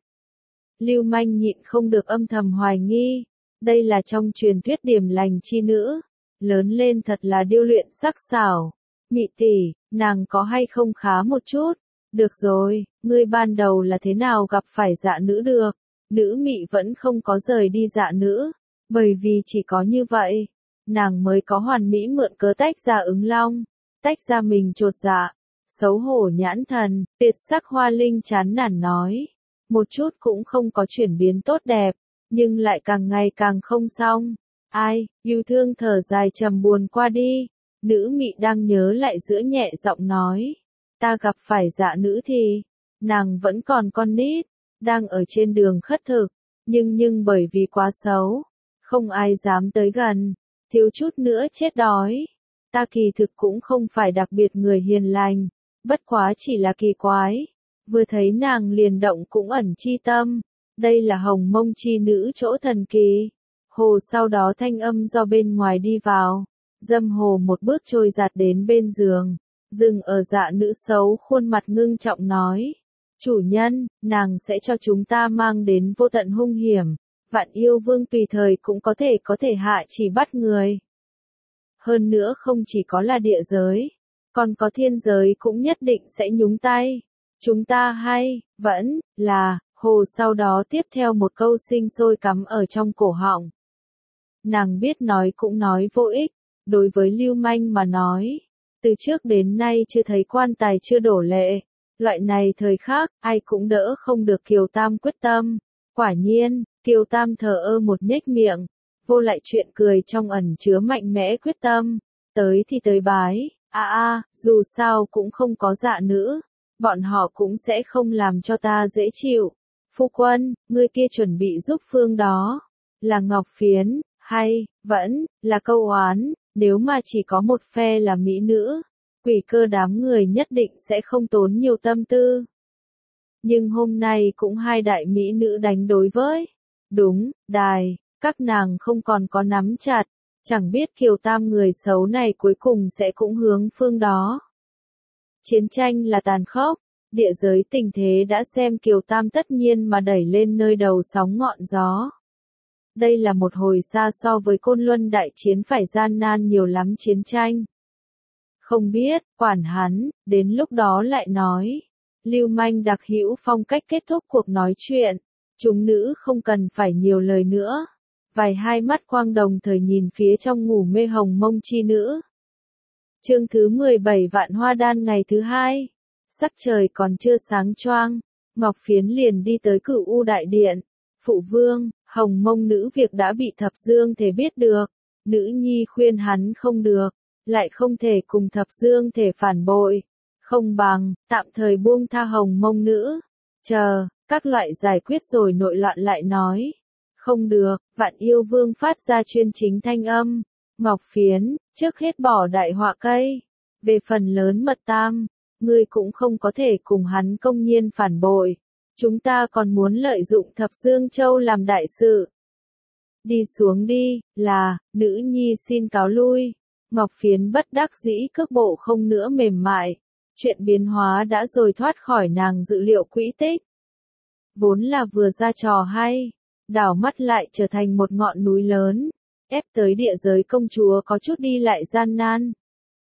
Lưu manh nhịn không được âm thầm hoài nghi. Đây là trong truyền thuyết điểm lành chi nữ. Lớn lên thật là điêu luyện sắc sảo. Mị tỷ, nàng có hay không khá một chút? Được rồi, ngươi ban đầu là thế nào gặp phải dạ nữ được? Nữ mị vẫn không có rời đi dạ nữ. Bởi vì chỉ có như vậy, nàng mới có hoàn mỹ mượn cớ tách ra ứng long. Tách ra mình trột dạ. Xấu hổ nhãn thần, tuyệt sắc Hoa Linh chán nản nói. Một chút cũng không có chuyển biến tốt đẹp, nhưng lại càng ngày càng không xong. Ai, yêu thương thở dài trầm buồn qua đi. Nữ mị đang nhớ lại giữa nhẹ giọng nói. Ta gặp phải dạ nữ thì, nàng vẫn còn con nít, đang ở trên đường khất thực, nhưng bởi vì quá xấu, không ai dám tới gần, thiếu chút nữa chết đói. Ta kỳ thực cũng không phải đặc biệt người hiền lành, bất quá chỉ là kỳ quái. Vừa thấy nàng liền động cũng ẩn chi tâm, đây là hồng mông chi nữ chỗ thần kỳ. Hồ sau đó thanh âm do bên ngoài đi vào, dâm hồ một bước trôi giạt đến bên giường, dừng ở dạ nữ xấu khuôn mặt ngưng trọng nói. Chủ nhân, nàng sẽ cho chúng ta mang đến vô tận hung hiểm, Vạn Yêu Vương tùy thời cũng có thể hạ chỉ bắt người. Hơn nữa không chỉ có là địa giới, còn có thiên giới cũng nhất định sẽ nhúng tay. Chúng ta vẫn là, hồ sau đó tiếp theo một câu sinh sôi cắm ở trong cổ họng. Nàng biết nói cũng nói vô ích, đối với lưu manh mà nói. Từ trước đến nay chưa thấy quan tài chưa đổ lệ. Loại này thời khác, ai cũng đỡ không được Kiều Tam quyết tâm. Quả nhiên, Kiều Tam thờ ơ một nhếch miệng. Vô lại chuyện cười trong ẩn chứa mạnh mẽ quyết tâm. Tới thì tới bái. Dù sao cũng không có dạ nữ. Bọn họ cũng sẽ không làm cho ta dễ chịu. Phu quân, ngươi kia chuẩn bị giúp phương đó. Là Ngọc Phiến, hay, vẫn, là câu oán. Nếu mà chỉ có một phe là mỹ nữ, quỷ cơ đám người nhất định sẽ không tốn nhiều tâm tư. Nhưng hôm nay cũng hai đại mỹ nữ đánh đối với. Đúng, đài, các nàng không còn có nắm chặt. Chẳng biết Kiều Tam người xấu này cuối cùng sẽ cũng hướng phương đó. Chiến tranh là tàn khốc, địa giới tình thế đã xem Kiều Tam tất nhiên mà đẩy lên nơi đầu sóng ngọn gió. Đây là một hồi xa so với Côn Luân đại chiến phải gian nan nhiều lắm chiến tranh. Không biết, quản hắn, đến lúc đó lại nói. Lưu manh đặc hữu phong cách kết thúc cuộc nói chuyện. Chúng nữ không cần phải nhiều lời nữa. vài hai mắt quang đồng thời nhìn phía trong ngủ mê hồng mông chi nữ. Chương thứ 17 Vạn Hoa Đan ngày thứ hai. Sắc trời còn chưa sáng choang, Ngọc Phiến liền đi tới Cửu U đại điện. Phụ vương, hồng mông nữ việc đã bị Thập Dương Thể biết được. Nữ nhi khuyên hắn không được, lại không thể cùng Thập Dương Thể phản bội. Không bằng, tạm thời buông tha hồng mông nữ. Chờ, các loại giải quyết rồi nội loạn lại nói. Không được, Vạn Yêu Vương phát ra chuyên chính thanh âm. Ngọc Phiến, trước hết bỏ đại họa cây. Về phần lớn Mật Tam, ngươi cũng không có thể cùng hắn công nhiên phản bội. Chúng ta còn muốn lợi dụng Thập Dương Châu làm đại sự. Đi xuống đi, nữ nhi xin cáo lui. Ngọc Phiến bất đắc dĩ cước bộ không nữa mềm mại. Chuyện biến hóa đã rồi thoát khỏi nàng dự liệu quỹ tích. Vốn là vừa ra trò hay, đảo mắt lại trở thành một ngọn núi lớn, ép tới địa giới công chúa có chút đi lại gian nan.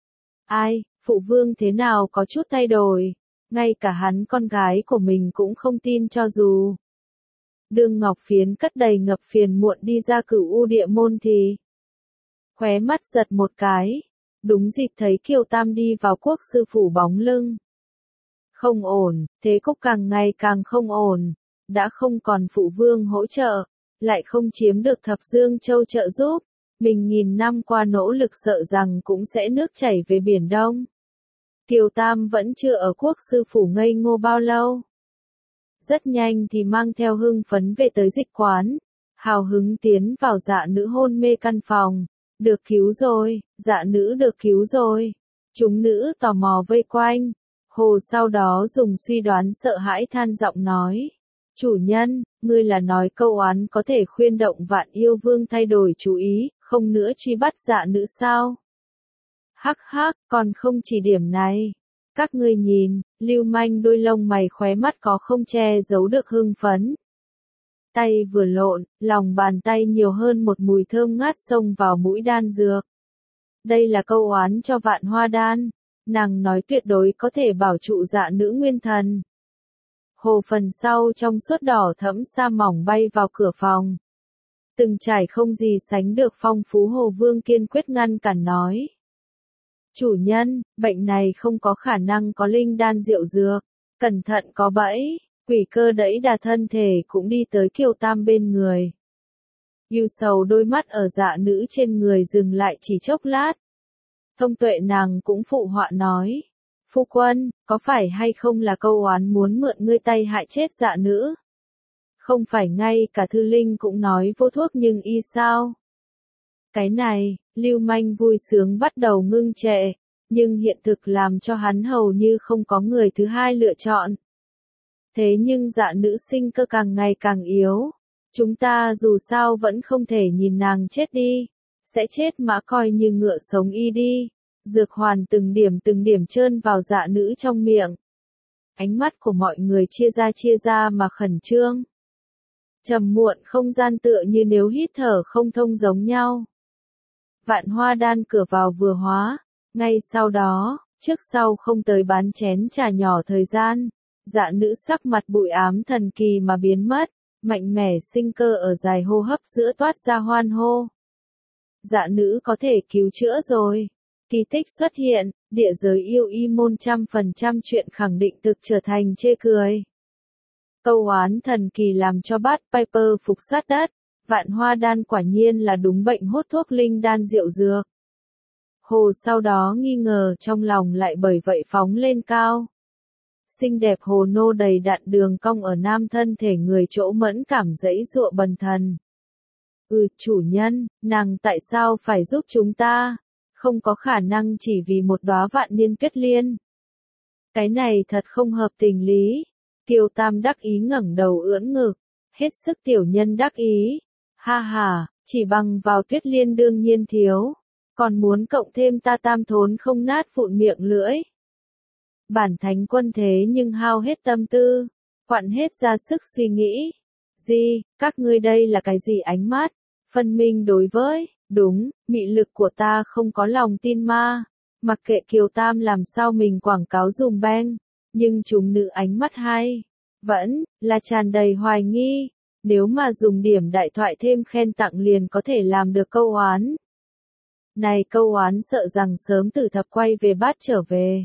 Ai, phụ vương thế nào có chút thay đổi, ngay cả hắn con gái của mình cũng không tin cho dù. Đương Ngọc Phiến cất đầy ngập phiền muộn đi ra Cửu U địa môn thì khóe mắt giật một cái, đúng dịp thấy Kiều Tam đi vào quốc sư phủ bóng lưng. Không ổn, thế cục càng ngày càng không ổn, đã không còn phụ vương hỗ trợ, lại không chiếm được Thập Dương Châu trợ giúp, mình nghìn năm qua nỗ lực sợ rằng cũng sẽ nước chảy về Biển Đông. Kiều Tam vẫn chưa ở quốc sư phủ ngây ngô bao lâu. Rất nhanh thì mang theo hưng phấn về tới dịch quán, hào hứng tiến vào Dạ Nữ hôn mê căn phòng. Được cứu rồi, Dạ Nữ được cứu rồi. Chúng nữ tò mò vây quanh. Hồ sau đó dùng suy đoán sợ hãi than giọng nói. Chủ nhân, ngươi là nói câu oán có thể khuyên động Vạn Yêu Vương thay đổi chú ý, không nữa truy bắt Dạ Nữ sao? Hắc hắc, còn không chỉ điểm này. Các ngươi nhìn, lưu manh đôi lông mày khóe mắt có không che giấu được hưng phấn. Tay vừa lộn, lòng bàn tay nhiều hơn một mùi thơm ngát xông vào mũi đan dược. Đây là câu oán cho Vạn Hoa Đan, nàng nói tuyệt đối có thể bảo trụ Dạ Nữ nguyên thần. Hồ phần sau trong suốt đỏ thẫm sa mỏng bay vào cửa phòng. Từng trải không gì sánh được phong phú. Hồ Vương kiên quyết ngăn cản nói. Chủ nhân, bệnh này không có khả năng có linh đan diệu dược, cẩn thận có bẫy. Quỷ Cơ đẩy đà thân thể cũng đi tới Kiều Tam bên người. Ưu sầu đôi mắt ở Dạ Nữ trên người dừng lại chỉ chốc lát. Thông Tuệ nàng cũng phụ họa nói. Phu quân, có phải hay không là câu oán muốn mượn ngươi tay hại chết Dạ Nữ? Không phải ngay cả Thư Linh cũng nói vô thuốc nhưng y sao? Cái này, lưu manh vui sướng bắt đầu ngưng trệ, nhưng hiện thực làm cho hắn hầu như không có người thứ hai lựa chọn. Thế nhưng Dạ Nữ sinh cơ càng ngày càng yếu. Chúng ta dù sao vẫn không thể nhìn nàng chết đi. Sẽ chết mà coi như ngựa sống y đi. Dược hoàn từng điểm trơn vào Dạ Nữ trong miệng. Ánh mắt của mọi người chia ra mà khẩn trương. Trầm muộn không gian tựa như nếu hít thở không thông giống nhau. Vạn Hoa Đan cửa vào vừa hóa. Ngay sau đó, trước sau không tới bán chén trà nhỏ thời gian. Dạ Nữ sắc mặt bụi ám thần kỳ mà biến mất, mạnh mẽ sinh cơ ở dài hô hấp giữa toát ra hoan hô. Dạ Nữ có thể cứu chữa rồi. Kỳ tích xuất hiện, địa giới yêu y môn 100% chuyện khẳng định thực trở thành chê cười. Câu oán thần kỳ làm cho Bát Piper phục sát đất, Vạn Hoa Đan quả nhiên là đúng bệnh hốt thuốc linh đan diệu dược. Hồ sau đó nghi ngờ trong lòng lại bởi vậy phóng lên cao. Xinh đẹp hồ nô đầy đặn đường cong ở nam thân thể người chỗ mẫn cảm dẫy dụa bần thần. Chủ nhân, nàng tại sao phải giúp chúng ta? Không có khả năng chỉ vì một đóa vạn niên kết liên. Cái này thật không hợp tình lý. Kiều Tam đắc ý ngẩng đầu ưỡn ngực, hết sức tiểu nhân đắc ý. Ha ha, chỉ bằng vào Tuyết Liên đương nhiên thiếu, còn muốn cộng thêm ta Tam thốn không nát vụn miệng lưỡi. Bản thánh quân thế nhưng hao hết tâm tư, quặn hết ra sức suy nghĩ. Các ngươi đây là cái gì ánh mắt? Phân minh đối với, đúng, mị lực của ta không có lòng tin ma. Mặc kệ Kiều Tam làm sao mình quảng cáo dùm beng, nhưng chúng nữ ánh mắt hay, vẫn là tràn đầy hoài nghi. nếu mà dùng điểm đại thoại thêm khen tặng liền có thể làm được câu oán. Này câu oán sợ rằng sớm Tử Thập quay về bát trở về.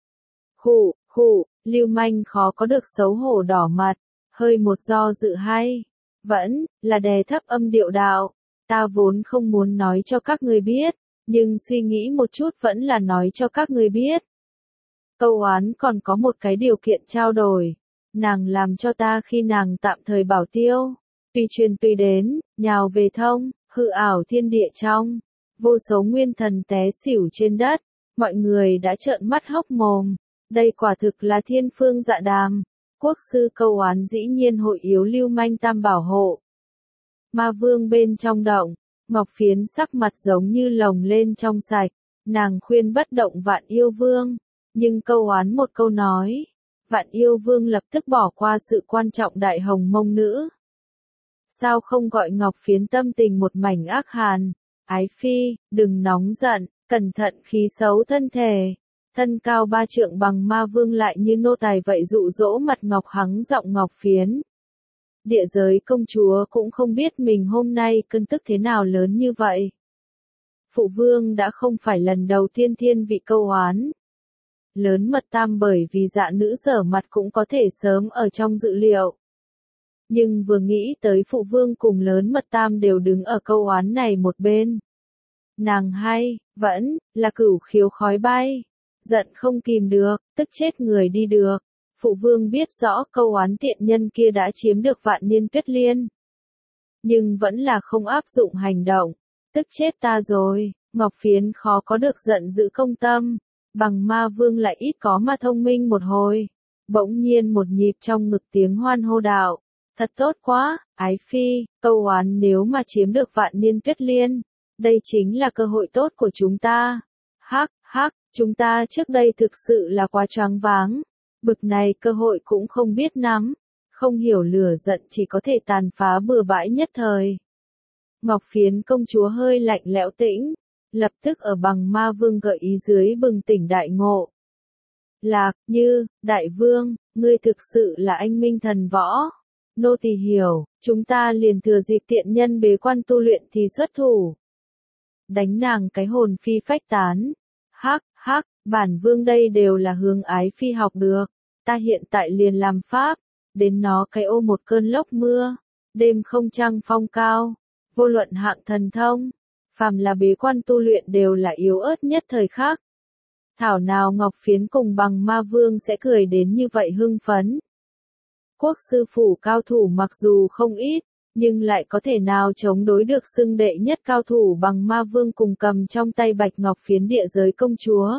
Khụ, Lưu Manh khó có được xấu hổ đỏ mặt, hơi một do dự hay, vẫn là đè thấp âm điệu đạo, ta vốn không muốn nói cho các người biết, nhưng suy nghĩ một chút vẫn là nói cho các người biết. Câu oán còn có một cái điều kiện trao đổi, nàng làm cho ta khi nàng tạm thời bảo tiêu, tùy truyền tùy đến, nhào về thông, hư ảo thiên địa trong, vô số nguyên thần té xỉu trên đất, mọi người đã trợn mắt hốc mồm, đây quả thực là thiên phương dạ đàm, quốc sư câu oán dĩ nhiên hội yếu Lưu Manh tam bảo hộ. Ma Vương bên trong động, Ngọc Phiến sắc mặt giống như lồng lên trong sạch, nàng khuyên bất động Vạn Yêu Vương, nhưng câu oán một câu nói, Vạn Yêu Vương lập tức bỏ qua sự quan trọng đại hồng mông nữ. Sao không gọi Ngọc Phiến tâm tình một mảnh ác hàn, ái phi, đừng nóng giận, cẩn thận khí xấu thân thể. Thân cao 3 trượng bằng Ma Vương lại như nô tài vậy dụ dỗ mặt Ngọc hắng giọng Ngọc Phiến. Địa giới công chúa cũng không biết mình hôm nay cơn tức thế nào lớn như vậy. Phụ vương đã không phải lần đầu tiên thiên vị câu oán. Lớn mật tam bởi vì dạ nữ sở mặt cũng có thể sớm ở trong dự liệu. Nhưng vừa nghĩ tới phụ vương cùng lớn mật tam đều đứng ở câu oán này một bên. Nàng hay, vẫn, là cửu khiếu khói bay. Giận không kìm được, tức chết người đi được. Phụ vương biết rõ câu oán tiện nhân kia đã chiếm được Vạn Niên Tuyết Liên. Nhưng vẫn là không áp dụng hành động. Tức chết ta rồi, Ngọc Phiến khó có được giận giữ công tâm. Bằng Ma Vương lại ít có mà thông minh một hồi. Bỗng nhiên một nhịp trong ngực tiếng hoan hô đạo. Thật tốt quá, ái phi, câu oán nếu mà chiếm được Vạn Niên Tuyết Liên. Đây chính là cơ hội tốt của chúng ta. Hắc, chúng ta trước đây thực sự là quá choáng váng. Bực này cơ hội cũng không biết nắm. Không hiểu lửa giận chỉ có thể tàn phá bừa bãi nhất thời. Ngọc Phiến công chúa hơi lạnh lẽo tĩnh. Lập tức ở bằng Ma Vương gợi ý dưới bừng tỉnh đại ngộ. Lạc, Như, đại vương, ngươi thực sự là anh minh thần võ. Nô tỳ hiểu, chúng ta liền thừa dịp tiện nhân bế quan tu luyện thì xuất thủ. Đánh nàng cái hồn phi phách tán. Hắc, bản vương đây đều là hướng ái phi học được. Ta hiện tại liền làm pháp. Đến nó cái ô một cơn lốc mưa. Đêm không trăng phong cao. Vô luận hạng thần thông. Phàm là bế quan tu luyện đều là yếu ớt nhất thời khắc. Thảo nào Ngọc Phiến cùng bằng Ma Vương sẽ cười đến như vậy hưng phấn. Quốc sư phủ cao thủ mặc dù không ít, nhưng lại có thể nào chống đối được xưng đệ nhất cao thủ bằng Ma Vương cùng cầm trong tay Bạch Ngọc Phiến địa giới công chúa.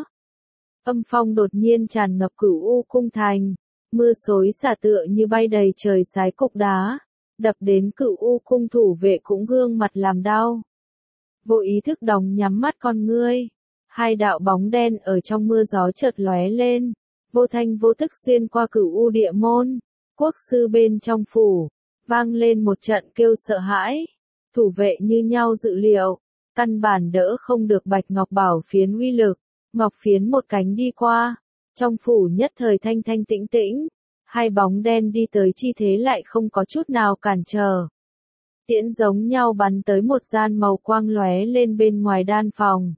Âm phong đột nhiên tràn ngập Cửu U cung thành, mưa xối xả tựa như bay đầy trời sái cục đá, đập đến Cửu U cung thủ vệ cũng gương mặt làm đau. Vô ý thức đóng nhắm mắt con ngươi, hai đạo bóng đen ở trong mưa gió chợt lóe lên, vô thanh vô tức xuyên qua Cửu U địa môn. Quốc sư bên trong phủ, vang lên một trận kêu sợ hãi, thủ vệ như nhau dự liệu, căn bản đỡ không được Bạch Ngọc Bảo Phiến uy lực, Ngọc Phiến một cánh đi qua, trong phủ nhất thời thanh thanh tĩnh tĩnh, hai bóng đen đi tới chi thế lại không có chút nào cản trở. Tiễn giống nhau bắn tới một gian màu quang lóe lên bên ngoài đan phòng.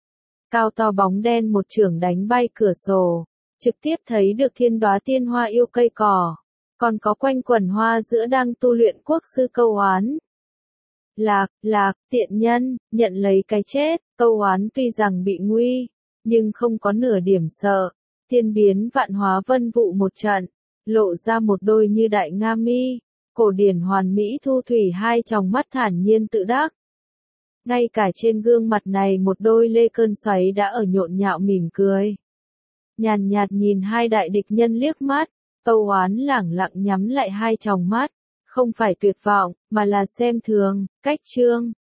Cao to bóng đen một chưởng đánh bay cửa sổ, trực tiếp thấy được thiên đóa tiên hoa yêu cây cỏ. Còn có quanh quần hoa giữa đang tu luyện quốc sư câu oán. Lạc, tiện nhân, nhận lấy cái chết, câu oán tuy rằng bị nguy, nhưng không có nửa điểm sợ. Thiên biến vạn hóa vân vụ một trận, lộ ra một đôi như đại nga mi, cổ điển hoàn mỹ thu thủy hai tròng mắt thản nhiên tự đắc. Ngay cả trên gương mặt này một đôi lê cơn xoáy đã ở nhộn nhạo mỉm cười. Nhàn nhạt nhìn hai đại địch nhân liếc mắt. Câu oán lẳng lặng nhắm lại hai tròng mắt, không phải tuyệt vọng, mà là xem thường, cách trương,